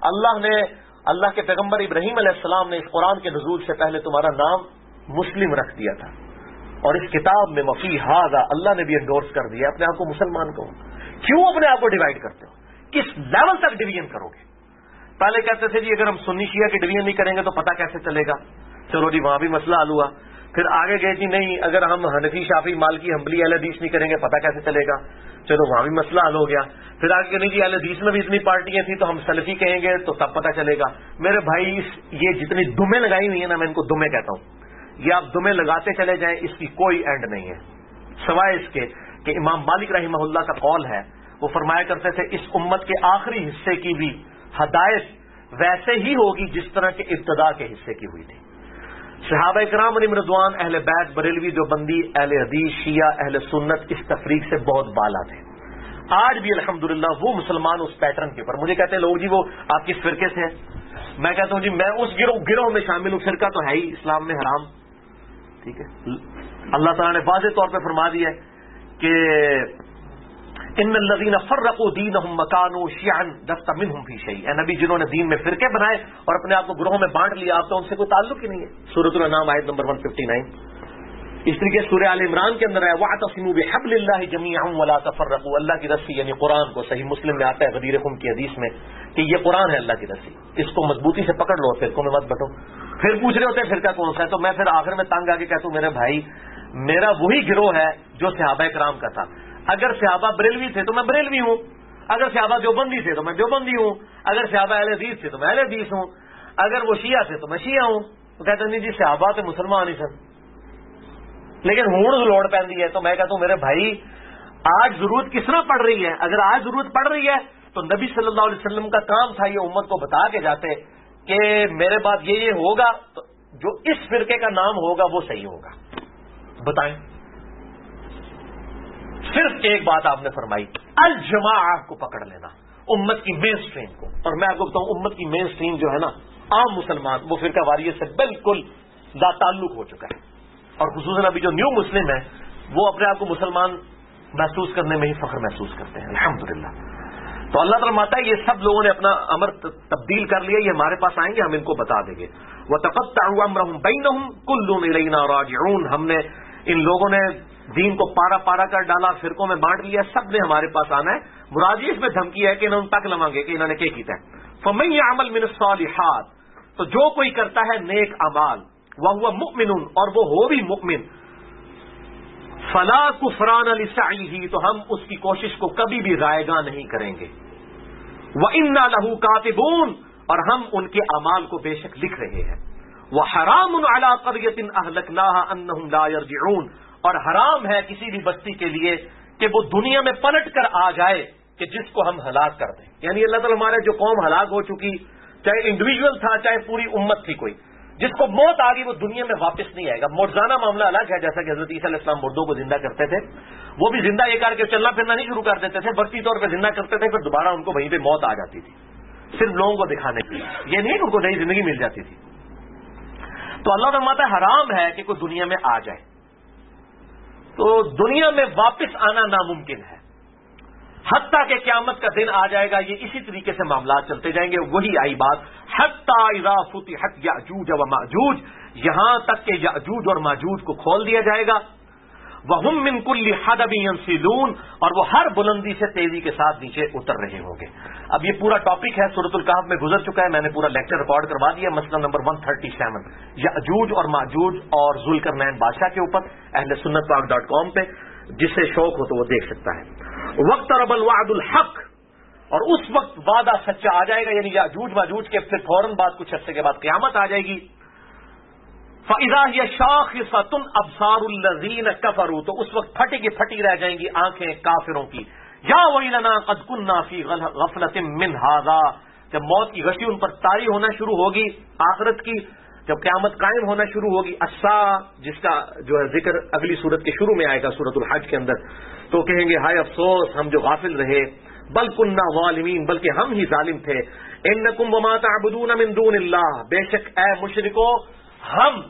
اللہ کے پیغمبر ابراہیم علیہ السلام نے اس قرآن کے نزول سے پہلے تمہارا نام مسلم رکھ دیا تھا، اور اس کتاب میں وفی ھذا اللہ نے بھی انڈورس کر دیا اپنے آپ کو مسلمان کہو۔ کیوں اپنے آپ کو ڈیوائڈ کرتے ہو؟ کس لیول تک ڈویژن کرو گے؟ پہلے کہتے تھے جی اگر ہم سنی شیعہ کی ڈویژن نہیں کریں گے تو پتہ کیسے چلے گا، چلو جی وہاں بھی مسئلہ حل ہوا۔ پھر آگے گئے جی نہیں اگر ہم حنفی شافعی مالکی حنبلی اہل حدیث نہیں کریں گے پتہ کیسے چلے گا، چلو وہاں بھی مسئلہ حل ہو گیا۔ پھر آگے نہیں جی اہل حدیث میں بھی اتنی پارٹیاں تھیں تو ہم سلفی کہیں گے تو تب پتہ چلے گا۔ میرے بھائی یہ جتنی دمیں لگائی ہوئی ہیں نا، میں ان کو دمیں کہتا ہوں، یہ آپ دمیں لگاتے چلے جائیں، اس کی کوئی اینڈ نہیں ہے، سوائے اس کے کہ امام مالک رحمہ اللہ کا قول ہے، وہ فرمایا کرتے تھے اس امت کے آخری حصے کی بھی ہدایت ویسے ہی ہوگی جس طرح کے ابتدا کے حصے کی ہوئی تھی۔ صحابہ کرام علیہم رضوان، اہل بیت، بریلوی دیوبندی، اہل حدیث، شیعہ، اہل سنت اس تفریق سے بہت بالا تھے۔ آج بھی الحمدللہ وہ مسلمان اس پیٹرن کے اوپر، مجھے کہتے ہیں لوگ جی وہ آپ کس فرقے سے ہیں، میں کہتا ہوں جی میں اس گروہ میں شامل ہوں، فرقہ تو ہے ہی اسلام میں حرام، ٹھیک ہے۔ اللہ تعالیٰ نے واضح طور پہ فرما دیا ہے کہ ان الذین فرقوا دینہم وکانوا شیعا لست منہم فی شیء، اے نبی جنہوں نے دین میں فرقے بنائے اور اپنے آپ کو گروہوں میں بانٹ لیا، آپ تو ان سے کوئی تعلق ہی نہیں ہے۔ سورۃ الانعام آیت نمبر 159۔ اس طریقے سورہ آل عمران کے اندر ہے واعتصموا بحبل اللہ جميعا ولا تفرقوا، اللہ کی رسی یعنی قرآن کو، صحیح مسلم میں آتا ہے غدیر خم کی حدیث میں کہ یہ قرآن ہے اللہ کی رسی، اس کو مضبوطی سے پکڑ لو، فرقوں میں مت بٹو۔ پھر پوچھ رہے ہوتے ہیں فرقہ کون سا ہے، تو میں پھر آخر میں تنگ آ کے کہتا ہوں میرے بھائی میرا وہی گروہ ہے جو صحابہ کرام کا تھا، اگر صحابہ بریلوی تھے تو میں بریلوی ہوں، اگر صحابہ دیوبندی تھے تو میں دیوبندی ہوں، اگر صحابہ اہل حدیث تھے تو میں اہل حدیث ہوں، اگر وہ شیعہ تھے تو میں شیعہ ہوں۔ تو کہتے ہیں نہیں جی صحابہ تو مسلمان ہی سن، لیکن ہوں لوڑ پہنتی ہے، تو میں کہتا ہوں میرے بھائی آج ضرورت کس طرح پڑ رہی ہے؟ اگر آج ضرورت پڑ رہی ہے تو نبی صلی اللہ علیہ وسلم کا کام تھا یہ امت کو بتا کے جاتے کہ میرے بعد یہ ہوگا، تو جو اس فرقے کا نام ہوگا وہ صحیح ہوگا۔ بتائیں، صرف ایک بات آپ نے فرمائی، الجماعہ کو پکڑ لینا، امت کی مین سٹریم کو، اور میں آپ کو بتاؤں امت کی مین سٹریم جو ہے نا عام مسلمان، وہ فرقہ واریت سے بالکل لا تعلق ہو چکا ہے، اور خصوصاً ابھی جو نیو مسلم ہیں وہ اپنے آپ کو مسلمان محسوس کرنے میں ہی فخر محسوس کرتے ہیں الحمدللہ۔ تو اللہ تعالیٰ ماتا ہے یہ سب لوگوں نے اپنا امر تبدیل کر لیا، یہ ہمارے پاس آئیں گے ہم ان کو بتا دیں گے۔ وَتَقَطَّعُوا أَمْرَهُمْ بَيْنَهُمْ كُلٌّ إِلَيْنَا رَاجِعُونَ، ہم نے ان لوگوں نے دین کو پارا پارا کر ڈالا، فرقوں میں بانٹ لیا، سب نے ہمارے پاس آنا ہے۔ مراجع اس میں دھمکی ہے کہ انہوں تک لواں گے کہ انہوں نے کیا کیتا ہے۔ فَمَن يَعْمَلْ مِنَ الصَّالِحَاتِ، تو جو کوئی کرتا ہے نیک اعمال، وَهُوَ مُؤْمِنٌ، اور وہ ہو بھی مؤمن، فَلَا كُفْرَانَ لِسَعْيِهِ، تو ہم اس کی کوشش کو کبھی بھی رائے گاہ نہیں کریں گے۔ وَإِنَّا لَهُ كَاتِبُونَ، اور ہم ان کے اعمال کو بے شک لکھ رہے ہیں۔ وَحَرَامٌ عَلَىٰ قَرْيَةٍ أَهْلَكْنَاهَا أَنَّهُمْ لَا يَرْجِعُونَ، اور حرام ہے کسی بھی بستی کے لیے کہ وہ دنیا میں پلٹ کر آ جائے کہ جس کو ہم ہلاک کر دیں۔ یعنی اللہ تعالیٰ ہمارے جو قوم ہلاک ہو چکی، چاہے انڈیویجول تھا چاہے پوری امت تھی، کوئی جس کو موت آ گئی وہ دنیا میں واپس نہیں آئے گا۔ معجزانہ معاملہ الگ ہے، جیسا کہ حضرت عیسیٰ علیہ السلام مردوں کو زندہ کرتے تھے، وہ بھی زندہ یہ کر کے چلنا پھرنا نہیں شروع کر دیتے تھے، برتی طور پہ زندہ کرتے تھے، پھر دوبارہ ان کو وہیں پہ موت آ جاتی تھی، صرف لوگوں کو دکھانے کے لیے، یہ نہیں کہ ان کو نئی زندگی مل جاتی تھی۔ تو اللہ فرماتا ہے حرام ہے کہ کوئی دنیا میں آ جائے، تو دنیا میں واپس آنا ناممکن ہے، حتیٰ کہ قیامت کا دن آ جائے گا، یہ اسی طریقے سے معاملات چلتے جائیں گے۔ وہی آئی بات حتیٰ اذا فتحت یأجوج ومأجوج، یہاں تک کہ یأجوج اور ماجوج کو کھول دیا جائے گا۔ وَهُم مِّن كُلِّ حَدَبٍ يَنسِلُونَ، اور وہ ہر بلندی سے تیزی کے ساتھ نیچے اتر رہے ہوں گے۔ اب یہ پورا ٹاپک ہے سورۃ الکہف میں گزر چکا ہے، میں نے پورا لیکچر ریکارڈ کروا دیا، مسئلہ نمبر 137 یأجوج اور ماجوج اور ذوالقرنین بادشاہ کے اوپر، اہل سنت پاک.com پہ جسے شوق ہو تو وہ دیکھ سکتا ہے۔ وَاقْتَرَبَ الْوَعْدُ الْحَقُّ، اور اس وقت وعدہ سچا آ جائے گا، یعنی یأجوج ماجوج کے پھر فوراً بعد کچھ عرصے کے بعد قیامت آ جائے گی۔ فَإِذَا هِيَ شَاخِصَةٌ أَبْصَارُ الَّذِينَ كَفَرُوا، تو اس وقت پھٹی کی پھٹی رہ جائیں گی آنکھیں کافروں کی۔ یا وَيْلَنَا قَدْ كُنَّا فِي غَفْلَةٍ مِّنْ هَٰذَا، جب موت کی غشی ان پر طاری ہونا شروع ہوگی آخرت کی، جب قیامت قائم ہونا شروع ہوگی، الساعہ جس کا جو ہے ذکر اگلی سورت کے شروع میں آئے گا سورۃ الحج کے اندر، تو کہیں گے ہائے افسوس ہم جو غافل رہے، بل کننا ظالمین، بلکہ ہم ہی ظالم تھے۔ انکم وما تعبدون من دون اللہ، بے شک اے مشرکو ہم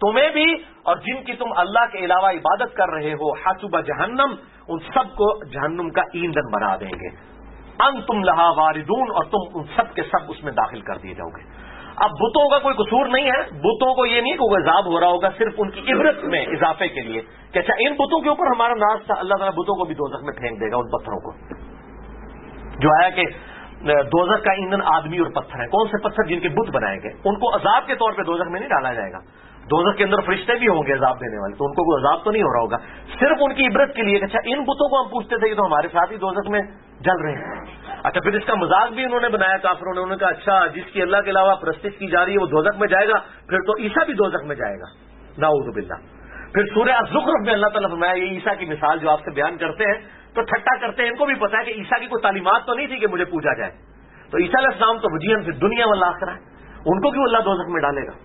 تمہیں بھی اور جن کی تم اللہ کے علاوہ عبادت کر رہے ہو، حسب جہنم، ان سب کو جہنم کا ایندھن بنا دیں گے، انتم لہا واردون، اور تم ان سب کے سب اس میں داخل کر دیے جاؤ گے۔ اب بتوں کا کوئی قصور نہیں ہے، بتوں کو یہ نہیں کہ وہ عذاب ہو رہا ہوگا، صرف ان کی عبرت میں اضافے کے لیے کہ اچھا ان بتوں کے اوپر ہمارا ناز تھا، اللہ تعالیٰ بتوں کو بھی دوزخ میں پھینک دے گا، ان پتھروں کو جو ہے کہ دوزخ کا ایندھن آدمی اور پتھر ہیں۔ کون سے پتھر؟ جن کے بت بنائے گئے، ان کو عذاب کے طور پہ دوزخ میں نہیں ڈالا جائے گا، دوزخ کے اندر فرشتے بھی ہوں گے عذاب دینے والے، تو ان کو کوئی عذاب تو نہیں ہو رہا ہوگا، صرف ان کی عبرت کے لیے کہ اچھا ان بتوں کو ہم پوچھتے تھے کہ تو ہمارے ساتھ ہی دوزخ میں جل رہے ہیں۔ اچھا پھر اس کا مذاق بھی انہوں نے بنایا کافروں نے، انہوں نے کہا اچھا جس کی اللہ کے علاوہ پرستش کی جا رہی ہے وہ دوزخ میں جائے گا، پھر تو عیسیٰ بھی دوزخ میں جائے گا، نعوذ باللہ۔ پھر سورہ الزخرف میں اللہ تعالیٰ فرمایا یہ عیسیٰ کی مثال جو آپ سے بیان کرتے ہیں تو ٹھٹا کرتے ہیں، ان کو بھی پتا ہے کہ عیسیٰ کی کوئی تعلیمات تو نہیں تھی کہ مجھے پوجا جائے، تو عیسیٰ علیہ السلام تو وجیہاً فی الدنیا والآخرہ ہے، ان کو کیوں اللہ دوزخ میں ڈالے گا؟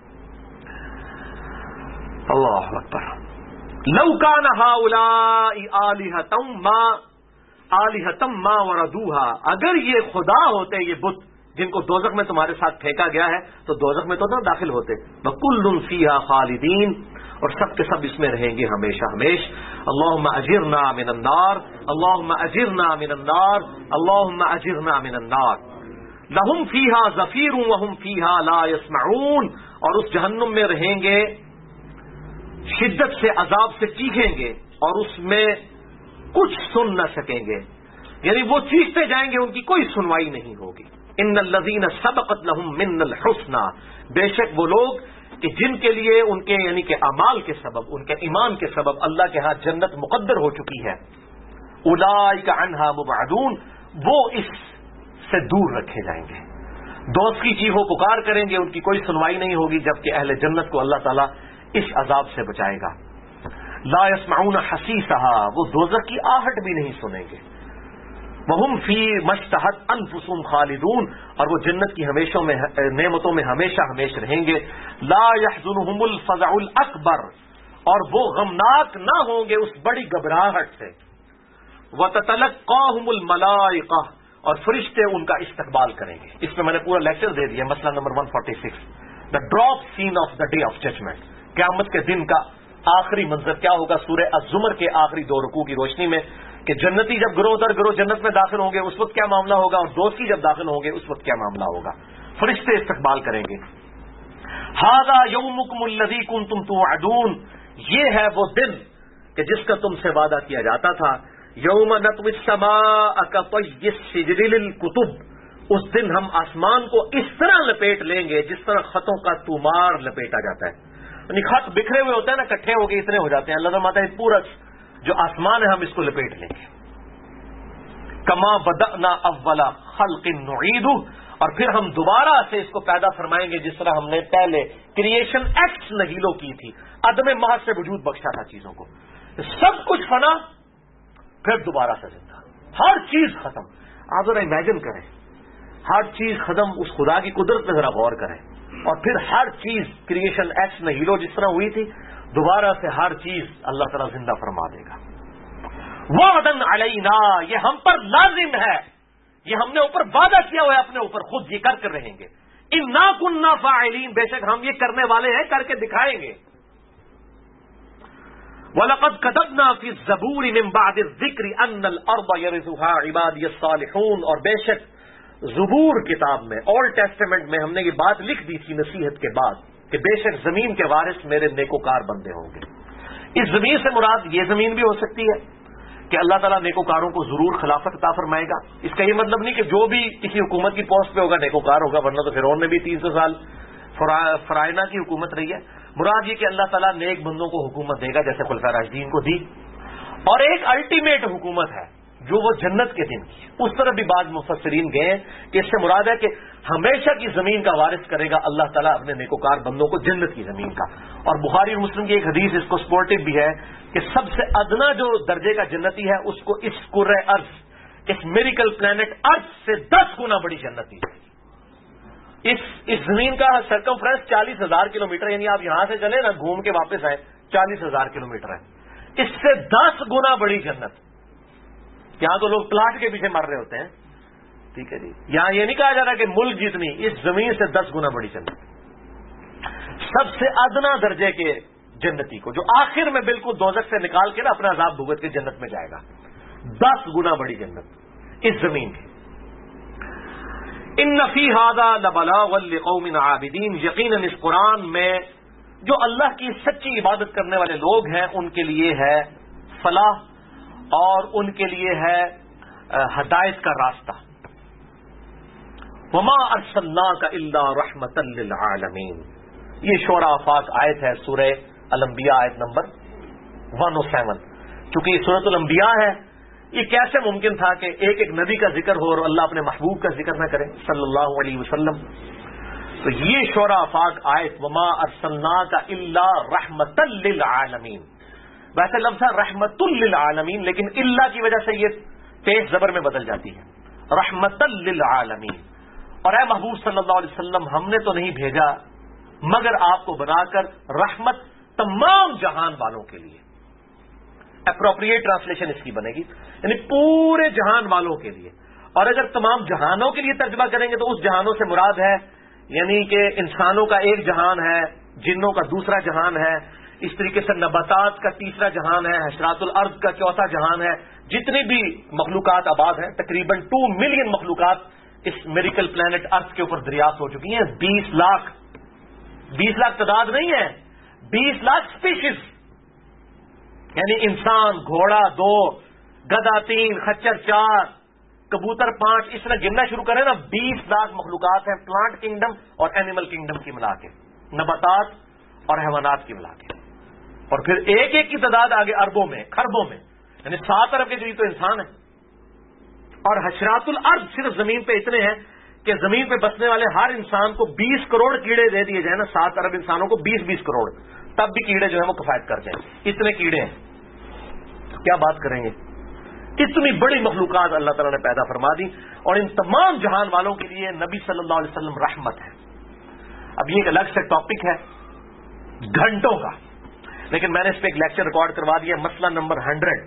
اللہ اکبر۔ لو کان ہؤلاء آلہۃ ما وردوها، اگر یہ خدا ہوتے یہ بت جن کو دوزخ میں تمہارے ساتھ پھینکا گیا ہے تو دوزخ میں تو نہ داخل ہوتے۔ وَكُلٌّ فِيهَا خَالِدِينَ، اور سب کے سب اس میں رہیں گے ہمیشہ ہمیش۔ اللہم اجرنا من النار، اللہم اجرنا من النار، اللہم اجرنا من النار۔ لہم فیہا زفیر وہم فیہا لا یسمعون، اور اس جہنم میں رہیں گے، شدت سے عذاب سے چیخیں گے اور اس میں کچھ سن نہ سکیں گے، یعنی وہ چیختے جائیں گے، ان کی کوئی سنوائی نہیں ہوگی۔ ان الذین سبقت لہم من الحسنی، بے شک وہ لوگ کہ جن کے لیے ان کے یعنی کہ اعمال کے سبب، ان کے ایمان کے سبب اللہ کے ہاں جنت مقدر ہو چکی ہے، اولئک عنہا مبعدون، وہ اس سے دور رکھے جائیں گے، دوست کی چیخو پکار کریں گے، ان کی کوئی سنوائی نہیں ہوگی، جبکہ اہل جنت کو اللہ تعالیٰ اس عذاب سے بچائے گا۔ لا یسمعون حسیسها، وہ دوزخ کی آہٹ بھی نہیں سنیں گے۔ وہم فی مشتہت انفسہم خالدون، اور وہ جنت کی ہمیشوں میں نعمتوں میں ہمیشہ ہمیشہ رہیں گے۔ لا یحزنہم الفزع الاکبر، اور وہ غمناک نہ ہوں گے اس بڑی گھبراہٹ سے۔ وتتلقاہم الملائکہ، اور فرشتے ان کا استقبال کریں گے۔ اس میں میں نے پورا لیکچر دے دیا، مسئلہ number 146، the drop scene of the day of judgment, قیامت کے دن کا آخری منظر کیا ہوگا، سورہ الزمر کے آخری 2 رکوع کی روشنی میں، کہ جنتی جب گروہ در گروہ جنت میں داخل ہوں گے اس وقت کیا معاملہ ہوگا، اور دوستی جب داخل ہوں گے اس وقت کیا معاملہ ہوگا، فرشتے استقبال کریں گے۔ ھذا یومکم الذی کنتم توعدون، یہ ہے وہ دن کہ جس کا تم سے وعدہ کیا جاتا تھا۔ یوم نطوی السماء کطی السجل للکتب، اس دن ہم آسمان کو اس طرح لپیٹ لیں گے جس طرح خطوں کا طومار لپیٹا جاتا ہے، یعنی خط بکھرے ہوئے ہوتے ہیں نا، اکٹھے ہو کے اتنے ہو جاتے ہیں، اللہ تعالیٰ ماتا ہے پورا جو آسمان ہے ہم اس کو لپیٹ لیں گے۔ کما بدأنا اول خلق نعیدہ، اور پھر ہم دوبارہ سے اس کو پیدا فرمائیں گے جس طرح ہم نے پہلے کریشن ایکس نہیلو کی تھی، عدم محض سے وجود بخشا تھا چیزوں کو، سب کچھ فنا پھر دوبارہ سے زندہ، ہر چیز ختم۔ آپ ذرا امیجن کریں، ہر چیز ختم، اس خدا کی قدرت پہ ذرا غور کریں، اور پھر ہر چیز کریشن ایکس نہیلو جس طرح ہوئی تھی دوبارہ سے ہر چیز اللہ تعالیٰ زندہ فرما دے گا۔ وعدن علینا، یہ ہم پر لازم ہے، یہ ہم نے اوپر وعدہ کیا ہوا ہے اپنے اوپر، خود یہ کر رہیں گے۔ انا کنا فاعلین، بے شک ہم یہ کرنے والے ہیں، کر کے دکھائیں گے۔ وَلَقَدْ كَتَبْنَا فِي الزَّبُورِ مِن بَعْدِ الذِّكْرِ أَنَّ الْأَرْضَ يَرِثُهَا عِبَادِيَ الصَّالِحُونَ، اور بے شک زبور کتاب میں، اولڈ ٹیسٹمنٹ میں ہم نے یہ بات لکھ دی تھی نصیحت کے بعد کہ بے شک زمین کے وارث میرے نیکوکار بندے ہوں گے۔ اس زمین سے مراد یہ زمین بھی ہو سکتی ہے کہ اللہ تعالیٰ نیکوکاروں کو ضرور خلافت عطا فرمائے گا، اس کا یہ مطلب نہیں کہ جو بھی کسی حکومت کی پوسٹ پہ ہوگا نیکوکار ہوگا، ورنہ تو فرعون نے بھی 300 سال فرائنا کی حکومت رہی ہے۔ مراد یہ کہ اللہ تعالیٰ نیک بندوں کو حکومت دے گا جیسے خلفاء راشدین کو دی، اور ایک الٹیمیٹ حکومت ہے جو وہ جنت کے دن کی، اس طرف بھی بعض مفسرین گئے کہ اس سے مراد ہے کہ ہمیشہ کی زمین کا وارث کرے گا اللہ تعالیٰ اپنے نیکوکار بندوں کو جنت کی زمین کا۔ اور بخاری اور مسلم کی ایک حدیث اس کو سپورٹو بھی ہے کہ سب سے ادنا جو درجے کا جنتی ہے اس کو اس کرۂ ارض، اس میریکل پلانٹ ارض سے 10 گنا بڑی جنت دی۔ اس زمین کا سرکمفرنس 40,000 کلومیٹر، یعنی آپ یہاں سے چلے نا گھوم کے واپس آئے 40,000 کلومیٹر ہے، اس سے 10 گنا بڑی جنت۔ یہاں تو لوگ پلاٹ کے پیچھے مر رہے ہوتے ہیں، ٹھیک ہے جی، یہاں یہ نہیں کہا جا رہا کہ ملک جتنی، اس زمین سے 10 گنا بڑی جنت۔ سب سے ادنا درجے کے جنتی کو، جو آخر میں بالکل دوزخ سے نکال کے نا اپنا عذاب بھگت کے جنت میں جائے گا، 10 گنا بڑی جنت اس زمین کی۔ ان فی ھذا لبلاغا لقوم عابدین، یقیناً اس قرآن میں جو اللہ کی سچی عبادت کرنے والے لوگ ہیں ان کے لیے ہے فلاح اور ان کے لیے ہے ہدایت کا راستہ۔ وما ارسلناک الا رحمتا للعالمین، یہ شعراء آفاق آیت ہے، سورہ الانبیاء آیت نمبر 107۔ چونکہ یہ سورۃ الانبیاء ہے، یہ کیسے ممکن تھا کہ ایک ایک نبی کا ذکر ہو اور اللہ اپنے محبوب کا ذکر نہ کرے صلی اللہ علیہ وسلم؟ تو یہ شعراء آفاق آیت وما ارسلناک الا رحمتا للعالمین، ویسے لفظ ہے رحمت للعالمین، لیکن اللہ کی وجہ سے یہ تیز زبر میں بدل جاتی ہے، رحمتا للعالمین۔ اور اے محبوب صلی اللہ علیہ وسلم، ہم نے تو نہیں بھیجا مگر آپ کو بنا کر رحمت تمام جہان والوں کے لیے۔ اپروپریٹ ٹرانسلیشن اس کی بنے گی، یعنی پورے جہان والوں کے لیے۔ اور اگر تمام جہانوں کے لیے ترجمہ کریں گے تو اس جہانوں سے مراد ہے یعنی کہ انسانوں کا ایک جہان ہے، جنوں کا دوسرا جہان ہے، اس طریقے سے نباتات کا تیسرا جہان ہے، حشرات الارض کا چوتھا جہان ہے، جتنی بھی مخلوقات آباد ہیں تقریباً 2 ملین مخلوقات اس میریکل پلانٹ ارتھ کے اوپر دریافت ہو چکی ہیں۔ 20 لاکھ تعداد نہیں ہے، 20 لاکھ اسپیشیز، یعنی انسان، گھوڑا 2، گدھا 3، خچر 4، کبوتر 5، اس طرح گننا شروع کریں نا 20 لاکھ مخلوقات ہیں، پلانٹ کنگڈم اور اینیمل کنگڈم کی ملا کے، نباتات اور حیوانات کی ملا کے، اور پھر ایک ایک کی تعداد آگے اربوں میں، خربوں میں، یعنی 7 ارب کے قریب تو انسان ہے۔ اور حشرات الارض صرف زمین پہ اتنے ہیں کہ زمین پہ بسنے والے ہر انسان کو 20 کروڑ کیڑے دے دیے جائیں نا، 7 ارب انسانوں کو 20 کروڑ، تب بھی کیڑے جو ہیں وہ کفایت کر جائیں، اتنے کیڑے ہیں، کیا بات کریں گے؟ اتنی بڑی مخلوقات اللہ تعالیٰ نے پیدا فرما دی، اور ان تمام جہان والوں کے لیے نبی صلی اللہ علیہ وسلم رحمت ہے۔ اب یہ ایک الگ سے ٹاپک ہے گھنٹوں کا، لیکن میں نے اس پہ ایک لیکچر ریکارڈ کروا دیا، مسئلہ نمبر 100،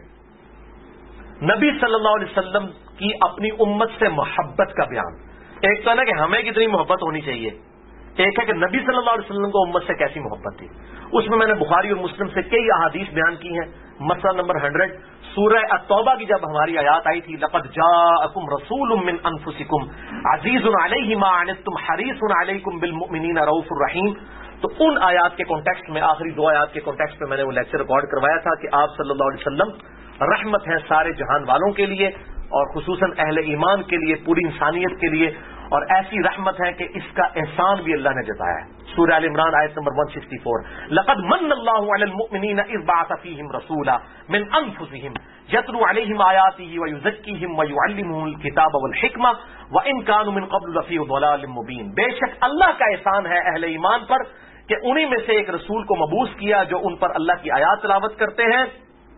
نبی صلی اللہ علیہ وسلم کی اپنی امت سے محبت کا بیان۔ ایک تو ہے نا کہ ہمیں کتنی محبت ہونی چاہیے، ایک ہے کہ نبی صلی اللہ علیہ وسلم کو امت سے کیسی محبت تھی۔ اس میں نے بخاری اور مسلم سے کئی احادیث بیان کی ہیں۔ مسئلہ نمبر 100 سورہ التوبہ کی جب ہماری آیات آئی تھی، لقد جاءکم رسول من انفسکم عزیز علیہ ما عنتم حریص علیکم بالمؤمنین رؤوف الرحیم، تو ان آیات کے کانٹیکسٹ میں، آخری 2 آیات کے کانٹیکسٹ میں میں نے وہ لیکچر ریکارڈ کروایا تھا کہ آپ صلی اللہ علیہ وسلم رحمت ہے سارے جہان والوں کے لیے، اور خصوصاً اہل ایمان کے لیے، پوری انسانیت کے لیے، اور ایسی رحمت ہے کہ اس کا احسان بھی اللہ نے جتایا ہے۔ سورہ آل عمران آیت نمبر 164، لقد من اللہ علی المؤمنین اذ بعث فیہم رسولا من انفسہم یتلو علیہم آیاتہ ویزکیہم ویعلمہم الکتاب والحکمہ وان کانوا من قبل لفی ضلال مبین، بے شک اللہ کا احسان ہے اہل ایمان پر کہ انہی میں سے ایک رسول کو مبعوث کیا جو ان پر اللہ کی آیات تلاوت کرتے ہیں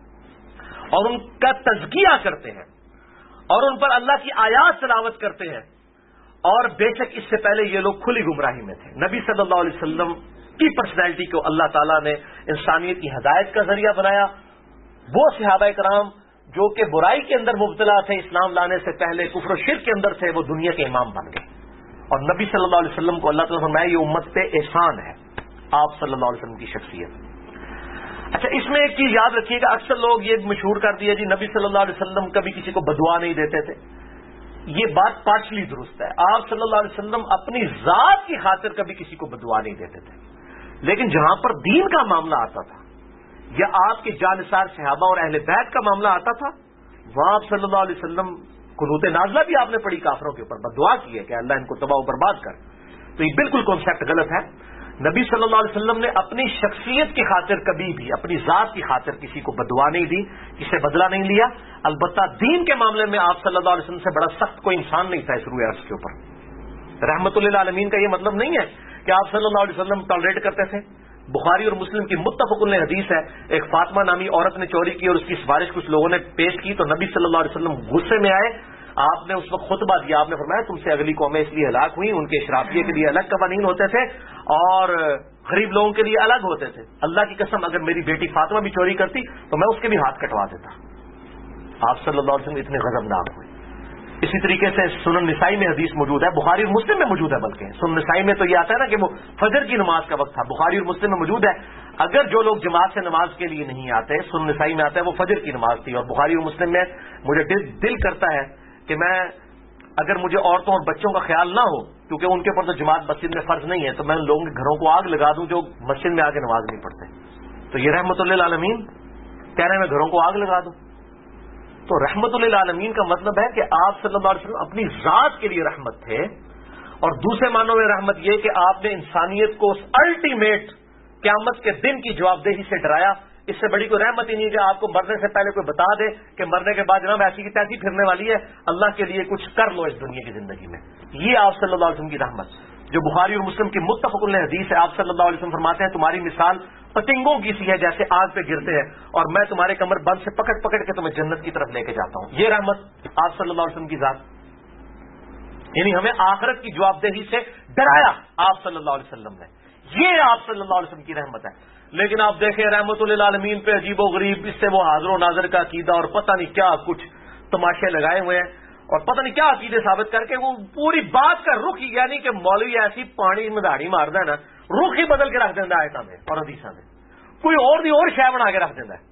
اور ان کا تزکیہ کرتے ہیں، اور ان پر اللہ کی آیات تلاوت کرتے ہیں، اور بے شک اس سے پہلے یہ لوگ کھلی گمراہی میں تھے۔ نبی صلی اللہ علیہ وسلم کی پرسنالٹی کو اللہ تعالیٰ نے انسانیت کی ہدایت کا ذریعہ بنایا۔ وہ صحابہ کرام جو کہ برائی کے اندر مبتلا تھے، اسلام لانے سے پہلے کفر و شرک کے اندر تھے، وہ دنیا کے امام بن گئے، اور نبی صلی اللہ علیہ وسلم کو اللہ تعالیٰ نے فرمایا یہ امت پہ احسان ہے آپ صلی اللہ علیہ وسلم کی شخصیت۔ اچھا، اس میں ایک چیز یاد رکھیے گا، اکثر لوگ یہ مشہور کر دیا جی نبی صلی اللہ علیہ وسلم کبھی کسی کو بدعا نہیں دیتے تھے۔ یہ بات پارشلی درست ہے، آپ صلی اللہ علیہ وسلم اپنی ذات کی خاطر کبھی کسی کو بدعا نہیں دیتے تھے، لیکن جہاں پر دین کا معاملہ آتا تھا یا آپ کے جانثار صحابہ اور اہل بیت کا معاملہ آتا تھا، وہاں آپ صلی اللہ علیہ وسلم قنوت نازلہ بھی آپ نے پڑھی، کافروں کے اوپر بدعا کی ہے کہ اللہ ان کو تباہ و برباد کر۔ تو یہ بالکل کانسیپٹ غلط ہے۔ نبی صلی اللہ علیہ وسلم نے اپنی شخصیت کی خاطر کبھی بھی، اپنی ذات کی خاطر کسی کو بدعا نہیں دی، کسی سے بدلہ نہیں لیا۔ البتہ دین کے معاملے میں آپ صلی اللہ علیہ وسلم سے بڑا سخت کوئی انسان نہیں تھا اس روئے عرض کے اوپر۔ رحمت للعالمین کا یہ مطلب نہیں ہے کہ آپ صلی اللہ علیہ وسلم ٹالریٹ کرتے تھے۔ بخاری اور مسلم کی متفق علیہ حدیث ہے، ایک فاطمہ نامی عورت نے چوری کی اور اس کی سفارش کچھ لوگوں نے پیش کی، تو نبی صلی اللہ علیہ وسلم غصے میں آئے، آپ نے اس وقت خطبہ دیا، آپ نے فرمایا تم سے اگلی قومیں اس لیے ہلاک ہوئی، ان کے اشرافیے کے لیے الگ قوانین ہوتے تھے اور غریب لوگوں کے لیے الگ ہوتے تھے۔ اللہ کی قسم اگر میری بیٹی فاطمہ بھی چوری کرتی تو میں اس کے بھی ہاتھ کٹوا دیتا۔ آپ صلی اللہ علیہ وسلم اتنے غضبناک ہوئے۔ اسی طریقے سے سنن نسائی میں حدیث موجود ہے، بخاری اور مسلم میں موجود ہے، بلکہ سنن نسائی میں تو یہ آتا ہے نا کہ وہ فجر کی نماز کا وقت تھا، بخاری اور مسلم میں موجود ہے اگر جو لوگ جماعت سے نماز کے لیے نہیں آتے، سنن نسائی میں آتا ہے وہ فجر کی نماز تھی، اور بخاری اور مسلم میں مجھے دل کرتا ہے کہ میں اگر مجھے عورتوں اور بچوں کا خیال نہ ہو، کیونکہ ان کے اوپر تو جماعت مسجد میں فرض نہیں ہے، تو میں ان لوگوں کے گھروں کو آگ لگا دوں جو مسجد میں آ کے نماز نہیں پڑھتے. تو یہ رحمت للعالمین کہہ رہے ہیں میں گھروں کو آگ لگا دوں. تو رحمت للعالمین کا مطلب ہے کہ آپ صلی اللہ علیہ وسلم اپنی ذات کے لیے رحمت تھے، اور دوسرے معنوں میں رحمت یہ کہ آپ نے انسانیت کو اس الٹیمیٹ قیامت کے دن کی جواب دہی سے ڈرایا. اس سے بڑی کوئی رحمت ہی نہیں کہ آپ کو مرنے سے پہلے کوئی بتا دے کہ مرنے کے بعد جناب ایسی کی تیسی پھرنے والی ہے، اللہ کے لیے کچھ کر لو اس دنیا کی زندگی میں. یہ آپ صلی اللہ علیہ وسلم کی رحمت جو بخاری اور مسلم کی متفق علیہ حدیث ہے. آپ صلی اللہ علیہ وسلم فرماتے ہیں تمہاری مثال پتنگوں کی سی ہے جیسے آگ پہ گرتے ہیں، اور میں تمہارے کمر بند سے پکڑ پکڑ کے تمہیں جنت کی طرف لے کے جاتا ہوں. یہ رحمت آپ صلی اللہ علیہ وسلم کی ذات، یعنی ہمیں آخرت کی جواب دہی سے ڈرایا آپ صلی اللہ علیہ وسلم نے. یہ آپ صلی اللہ علیہ وسلم کی رحمت ہے. لیکن آپ دیکھیں رحمت للعالمین پہ عجیب و غریب اس سے وہ حاضر و ناظر کا عقیدہ اور پتہ نہیں کیا کچھ تماشے لگائے ہوئے ہیں، اور پتہ نہیں کیا عقیدے ثابت کر کے وہ پوری بات کا رخ ہی، یعنی کہ مولوی ایسی پانی میں داڑھی ماردا ہے نا، رخ ہی بدل کے رکھ دینا آیتاں میں اور حدیثاں میں، کوئی اور شے بنا کے رکھ دینا ہے.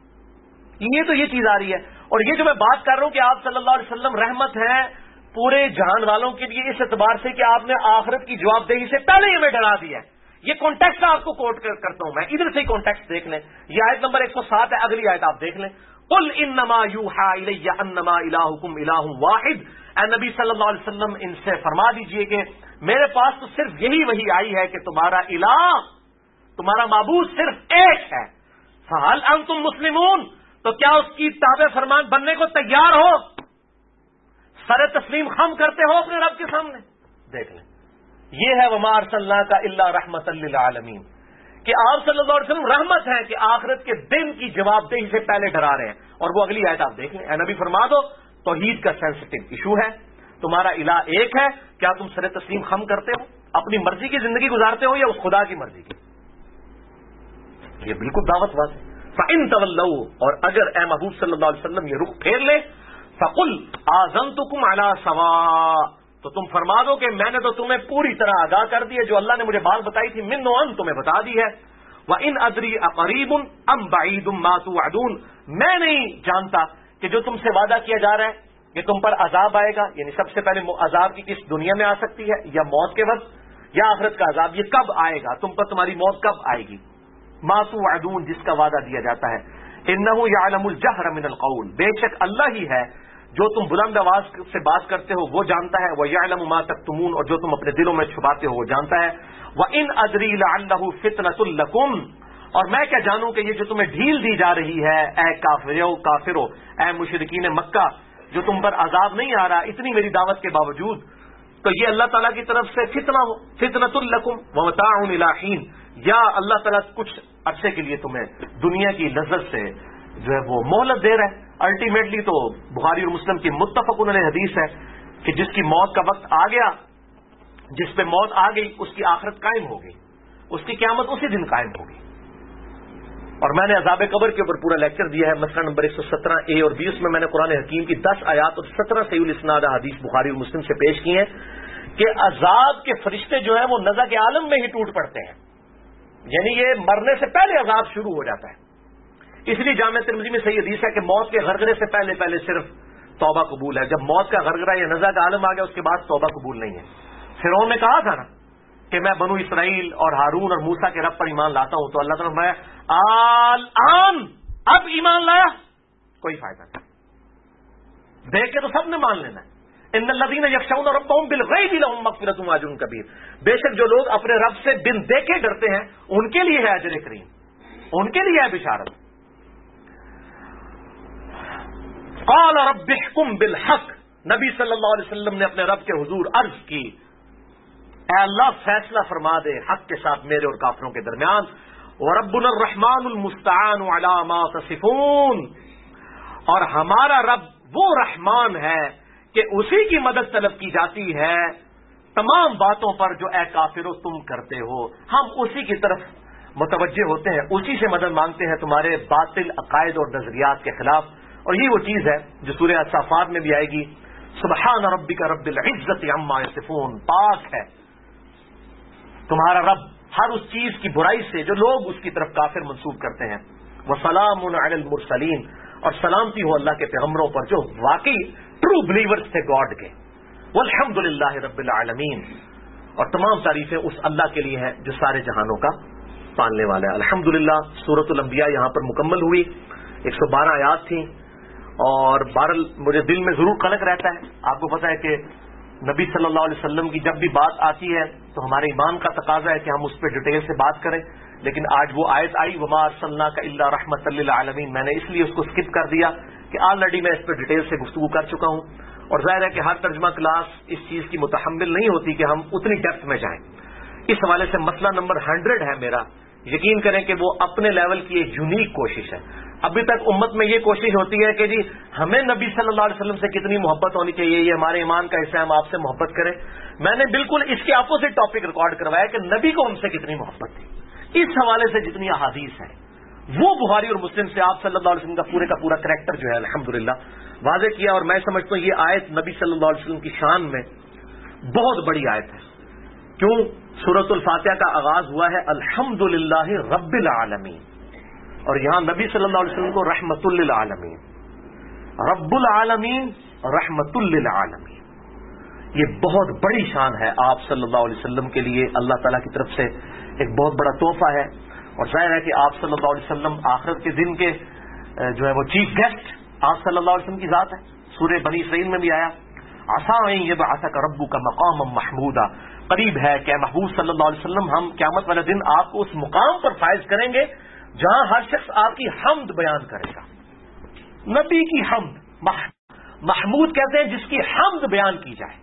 یہ تو یہ چیز آ رہی ہے. اور یہ جو میں بات کر رہا ہوں کہ آپ صلی اللہ علیہ وسلم رحمت ہیں پورے جہان والوں کے لیے اس اعتبار سے کہ آپ نے آخرت کی جواب دہی سے پہلے ہی ہمیں ڈرا دیا ہے. یہ کانٹیکسٹ آپ کو کوٹ کرتا ہوں میں، ادھر سے ہی کانٹیکسٹ دیکھ لیں. یہ آیت نمبر 107 ہے، اگلی آیت آپ دیکھ لیں. قل انما یوحى الی انما الہکم الہ واحد. اے نبی صلی اللہ علیہ وسلم ان سے فرما دیجئے کہ میرے پاس تو صرف یہی وحی آئی ہے کہ تمہارا الہ، تمہارا معبود صرف ایک ہے. فہل انتم مسلمون، تو کیا اس کی تابع فرمان بننے کو تیار ہو؟ سر تسلیم خم کرتے ہو اپنے رب کے سامنے؟ دیکھ لیں، یہ ہے وما ارسلناک الا رحمۃ للعالمین، کہ آپ صلی اللہ علیہ وسلم رحمت ہیں کہ آخرت کے دن کی جواب دہی سے پہلے ڈرا رہے ہیں. اور وہ اگلی آیت آپ دیکھ لیں. اے نبی فرما دو توحید کا سینسٹیو ایشو ہے، تمہارا الہ ایک ہے، کیا تم سر تسلیم خم کرتے ہو، اپنی مرضی کی زندگی گزارتے ہو یا اس خدا کی مرضی کی؟ یہ بالکل دعوت بات ہے. فَإِن تَوَلَّوْا، اور اگر اے محبوب صلی اللہ علیہ وسلم یہ رخ پھیر لے، فَقُلْ آذَنْتُكُمْ عَلَىٰ سَوَاءٍ، تو تم فرما دو کہ میں نے تو تمہیں پوری طرح آگاہ کر دی ہے، جو اللہ نے مجھے بات بتائی تھی من و ان تمہیں بتا دی ہے. وَإِنْ أَدْرِي أَقَرِيبٌ أَمْ بَعِيدٌ مَا تُوعَدُونَ، میں نہیں جانتا کہ جو تم سے وعدہ کیا جا رہا ہے کہ تم پر عذاب آئے گا، یعنی سب سے پہلے عذاب کی کس دنیا میں آ سکتی ہے، یا موت کے وقت، یا آخرت کا عذاب، یہ کب آئے گا، تم پر تمہاری موت کب آئے گی. ما توعدون، جس کا وعدہ دیا جاتا ہے. انه يعلم الجهر من القول، بے شک اللہ ہی ہے جو تم بلند آواز سے بات کرتے ہو وہ جانتا ہے. ويعلم ما تكتمون، اور جو تم اپنے دلوں میں چھپاتے ہو وہ جانتا ہے. وان ادري لعله فتنة لكم، اور میں کیا جانوں کہ یہ جو تمہیں ڈھیل دی جا رہی ہے اے کافرو، اے مشرکین مکہ، جو تم پر عذاب نہیں آ رہا اتنی میری دعوت کے باوجود، تو یہ اللہ تعالیٰ کی طرف سے فتنہ ہو، فتنة لكم ومتاع الى حين، یا اللہ تعالیٰ کچھ عرصے کے لیے تمہیں دنیا کی لذت سے جو ہے وہ مہلت دے رہا ہے. الٹیمیٹلی تو بخاری اور مسلم کی متفق علیہ حدیث ہے کہ جس کی موت کا وقت آ گیا، جس پہ موت آ گئی، اس کی آخرت قائم ہو گئی، اس کی قیامت اسی دن قائم ہوگی. اور میں نے عذاب قبر کے اوپر پورا لیکچر دیا ہے، مسئلہ نمبر 117A اور B، اس میں نے قرآن حکیم کی 10 آیات اور 17 صحیح الاسناد حدیث بخاری اور مسلم سے پیش کی ہیں کہ عذاب کے فرشتے جو ہیں وہ نزع کے عالم میں ہی ٹوٹ پڑتے ہیں، یعنی یہ مرنے سے پہلے عذاب شروع ہو جاتا ہے. اس لیے جامع ترمذی میں صحیح حدیث ہے کہ موت کے غرغرے سے پہلے صرف توبہ قبول ہے. جب موت کا غرغرہ یا نزع کا عالم آ گیا اس کے بعد توبہ قبول نہیں ہے. فرعون نے کہا تھا نا کہ میں بنو اسرائیل اور ہارون اور موسیٰ کے رب پر ایمان لاتا ہوں، تو اللہ تعالیٰ نے آن اب ایمان لایا، کوئی فائدہ نہیں، دیکھ کے تو سب نے مان لینا ہے. ان الذین یخشون ربهم بالغیب لهم مغفرۃ واجر کبیر، بے شک جو لوگ اپنے رب سے بن دیکھے ڈرتے ہیں ان کے لیے ہے اجر کریم، ان کے لیے ہے بشارت. قال رب احکم بالحق، نبی صلی اللہ علیہ وسلم نے اپنے رب کے حضور عرض کی اے اللہ فیصلہ فرما دے حق کے ساتھ میرے اور کافروں کے درمیان. وربنا الرحمن المستعان علی ما تصفون، اور ہمارا رب وہ رحمان ہے کہ اسی کی مدد طلب کی جاتی ہے تمام باتوں پر جو اے کافرو تم کرتے ہو. ہم اسی کی طرف متوجہ ہوتے ہیں، اسی سے مدد مانگتے ہیں تمہارے باطل عقائد اور نظریات کے خلاف. اور یہی وہ چیز ہے جو سورہ الصافات میں بھی آئے گی، سبحان ربک رب العزت عما یصفون، پاک ہے تمہارا رب ہر اس چیز کی برائی سے جو لوگ اس کی طرف کافر منسوب کرتے ہیں. وسلام علی المرسلین، اور سلامتی ہو اللہ کے پیغمبروں پر جو واقعی ٹرو بلیورز تھے گاڈ کے. والحمد للہ رب العالمین، اور تمام تعریفیں اس اللہ کے لیے ہیں جو سارے جہانوں کا پالنے والا ہے. الحمدللہ سورۃ الانبیاء یہاں پر مکمل ہوئی. 112 آیات تھیں، اور بہرحال مجھے دل میں ضرور قلق رہتا ہے. آپ کو پتہ ہے کہ نبی صلی اللہ علیہ وسلم کی جب بھی بات آتی ہے تو ہمارے ایمان کا تقاضا ہے کہ ہم اس پہ ڈیٹیل سے بات کریں، لیکن آج وہ آیت آئی وما ارسلناک الا رحمۃ للعالمین، میں نے اس لیے اس کو سکپ کر دیا کہ آلریڈی میں اس پہ ڈیٹیل سے گفتگو کر چکا ہوں، اور ظاہر ہے کہ ہر ترجمہ کلاس اس چیز کی متحمل نہیں ہوتی کہ ہم اتنی ڈیپتھ میں جائیں. اس حوالے سے مسئلہ نمبر 100 ہے میرا، یقین کریں کہ وہ اپنے لیول کی ایک یونیک کوشش ہے. ابھی تک امت میں یہ کوشش ہوتی ہے کہ جی ہمیں نبی صلی اللہ علیہ وسلم سے کتنی محبت ہونی چاہیے، یہ ہمارے ایمان کا حصہ ہے، ہم آپ سے محبت کریں. میں نے بالکل اس کے اپوزٹ ٹاپک ریکارڈ کروایا کہ نبی کو ہم سے کتنی محبت تھی. اس حوالے سے جتنی احادیث ہیں وہ بخاری اور مسلم سے آپ صلی اللہ علیہ وسلم کا پورا کریکٹر جو ہے الحمدللہ واضح کیا. اور میں سمجھتا ہوں یہ آیت نبی صلی اللہ علیہ وسلم کی شان میں بہت بڑی آیت ہے. کیوں؟ سورۃ الفاتحہ کا آغاز ہوا ہے الحمدللہ رب العالمین، اور یہاں نبی صلی اللہ علیہ وسلم کو رحمت للعالمین، رب العالمین رحمت للعالمین. یہ بہت بڑی شان ہے آپ صلی اللہ علیہ وسلم کے لیے، اللہ تعالیٰ کی طرف سے ایک بہت بڑا تحفہ ہے. اور ظاہر ہے کہ آپ صلی اللہ علیہ وسلم آخرت کے دن کے جو ہے وہ چیف گیسٹ آپ صلی اللہ علیہ وسلم کی ذات ہے. سورہ بنی اسرائیل میں بھی آیا عسیٰ ان یبعثک ربک مقاما محمودا، قریب ہے کہ محبوب صلی اللہ علیہ وسلم ہم قیامت والے دن آپ کو اس مقام پر فائز کریں گے جہاں ہر شخص آپ کی حمد بیان کرے گا. نبی کی حمد، محمود کہتے ہیں جس کی حمد بیان کی جائے.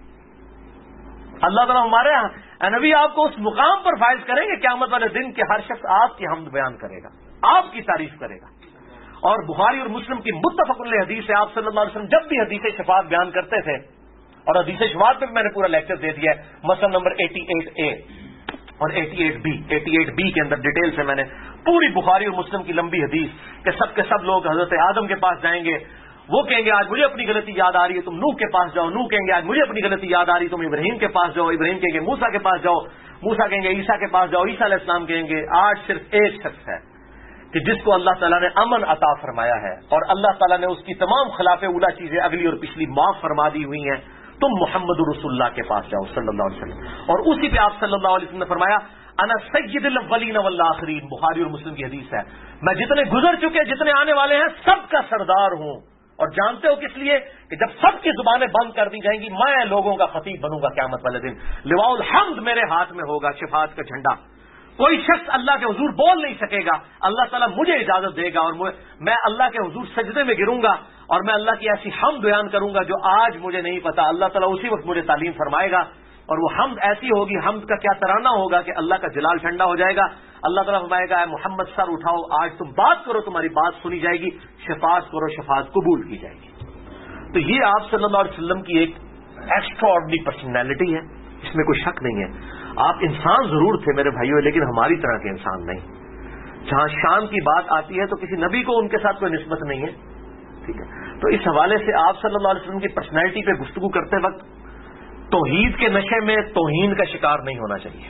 اللہ تعالیٰ ہمارے نبی آپ کو اس مقام پر فائز کریں گے قیامت والے دن کہ ہر شخص آپ کی حمد بیان کرے گا، آپ کی تعریف کرے گا. اور بخاری اور مسلم کی متفق علیہ حدیث ہے، آپ صلی اللہ علیہ وسلم جب بھی حدیث شفاعت بیان کرتے تھے، اور حدیث شفاعت پہ بھی میں نے پورا لیکچر دے دیا ہے، مثلا نمبر 88A اور 88B کے اندر ڈیٹیل سے میں نے پوری بخاری اور مسلم کی لمبی حدیث کہ سب کے سب لوگ حضرت آدم کے پاس جائیں گے، وہ کہیں گے آج مجھے اپنی غلطی یاد آ رہی ہے، تم نوح کے پاس جاؤ. نوح کہیں گے آج مجھے اپنی غلطی یاد آ رہی ہے، تم ابراہیم کے پاس جاؤ. ابراہیم کہیں گے موسیٰ کے پاس جاؤ. موسیٰ کہیں گے عیسیٰ کے پاس جاؤ. عیسیٰ علیہ السلام کہیں گے آج صرف ایک شخص ہے کہ جس کو اللہ تعالیٰ نے امن عطا فرمایا ہے، اور اللہ تعالیٰ نے اس کی تمام خلاف اولا چیزیں اگلی اور پچھلی معاف فرما دی ہوئی ہیں. تم محمد رسول اللہ کے پاس جاؤ صلی اللہ علیہ وسلم. اور اسی پہ آپ صلی اللہ علیہ وسلم نے فرمایا انا سید الاولین والآخرین، بخاری اور مسلم کی حدیث ہے، میں جتنے گزر چکے جتنے آنے والے ہیں سب کا سردار ہوں. اور جانتے ہو کس لیے؟ کہ جب سب کی زبانیں بند کر دی جائیں گی میں لوگوں کا خطیب بنوں گا قیامت والے دن. لواء الحمد میرے ہاتھ میں ہوگا، شفاعت کا جھنڈا. کوئی شخص اللہ کے حضور بول نہیں سکے گا، اللہ تعالیٰ مجھے اجازت دے گا اور میں اللہ کے حضور سجدے میں گروں گا اور میں اللہ کی ایسی حمد بیان کروں گا جو آج مجھے نہیں پتا. اللہ تعالیٰ اسی وقت مجھے تعلیم فرمائے گا، اور وہ حمد ایسی ہوگی، حمد کا کیا ترانہ ہوگا کہ اللہ کا جلال ٹھنڈا ہو جائے گا. اللہ تعالیٰ فرمائے گا اے محمد سر اٹھاؤ، آج تم بات کرو، تمہاری بات سنی جائے گی، شفاعت کرو، شفاعت قبول کی جائے گی. تو یہ آپ صلی اللہ علیہ وسلم کی ایک ایکسٹراآرڈنری پرسنالٹی ہے، اس میں کوئی شک نہیں ہے. آپ انسان ضرور تھے میرے بھائیوں، لیکن ہماری طرح کے انسان نہیں. جہاں شان کی بات آتی ہے تو کسی نبی کو ان کے ساتھ کوئی نسبت نہیں ہے. ٹھیک ہے، تو اس حوالے سے آپ صلی اللہ علیہ وسلم کی پرسنالٹی پہ گفتگو کرتے وقت توحید کے نشے میں توہین کا شکار نہیں ہونا چاہیے.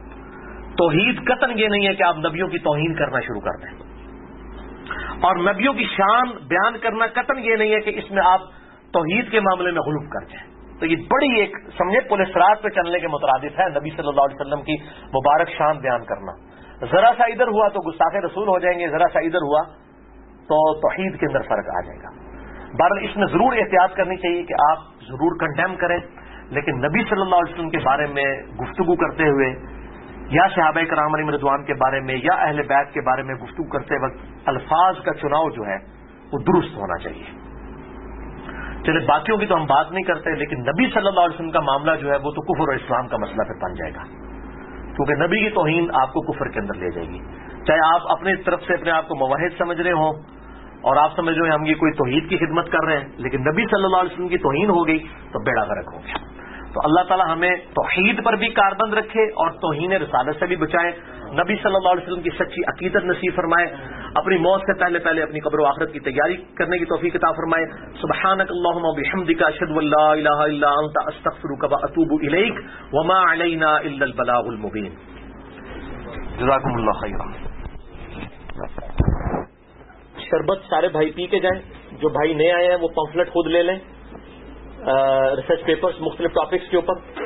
توحید قطعاً یہ نہیں ہے کہ آپ نبیوں کی توہین کرنا شروع کر دیں، اور نبیوں کی شان بیان کرنا قطعاً یہ نہیں ہے کہ اس میں آپ توحید کے معاملے میں غلو کر جائیں. تو یہ بڑی ایک سمجھے پل صراط پہ چلنے کے مترادف ہے نبی صلی اللہ علیہ وسلم کی مبارک شان بیان کرنا. ذرا سا ادھر ہوا تو گستاخ رسول ہو جائیں گے، ذرا سا ادھر ہوا تو توحید کے اندر فرق آ جائے گا. بہرحال اس میں ضرور احتیاط کرنی چاہیے کہ آپ ضرور کنڈیم کریں، لیکن نبی صلی اللہ علیہ وسلم کے بارے میں گفتگو کرتے ہوئے یا صحابہ کرام علیہم رضوان کے بارے میں یا اہل بیت کے بارے میں گفتگو کرتے وقت الفاظ کا چناؤ جو ہے وہ درست ہونا چاہیے. چلے باقیوں کی تو ہم بات نہیں کرتے، لیکن نبی صلی اللہ علیہ وسلم کا معاملہ جو ہے وہ تو کفر اور اسلام کا مسئلہ پھر بن جائے گا، کیونکہ نبی کی توہین آپ کو کفر کے اندر لے جائے گی. چاہے آپ اپنی طرف سے اپنے آپ کو موحد سمجھ رہے ہوں اور آپ سمجھ رہے ہیں ہم یہ کوئی توحید کی خدمت کر رہے ہیں، لیکن نبی صلی اللہ علیہ وسلم کی توہین ہو گئی تو بیڑا غرق ہو گیا. تو اللہ تعالیٰ ہمیں توحید پر بھی کاربند رکھے اور توہین رسالت سے بھی بچائے. نبی صلی اللہ علیہ وسلم کی سچی عقیدت نصیب فرمائے. اپنی موت سے پہلے پہلے اپنی قبر و آخرت کی تیاری کرنے کی توفیق عطا فرمائے. سبحانک اللہم و بحمدک اشہد ان لا الہ الا انت استغفرک و اتوب الیک وما علینا الا البلاغ المبین. جزاکم اللہ خیرا. شربت سارے بھائی پی کے جائیں. جو بھائی نئے آئے ہیں وہ پمفلٹ خود لے لیں, ریسرچ پیپرز مختلف ٹاپکس کے اوپر.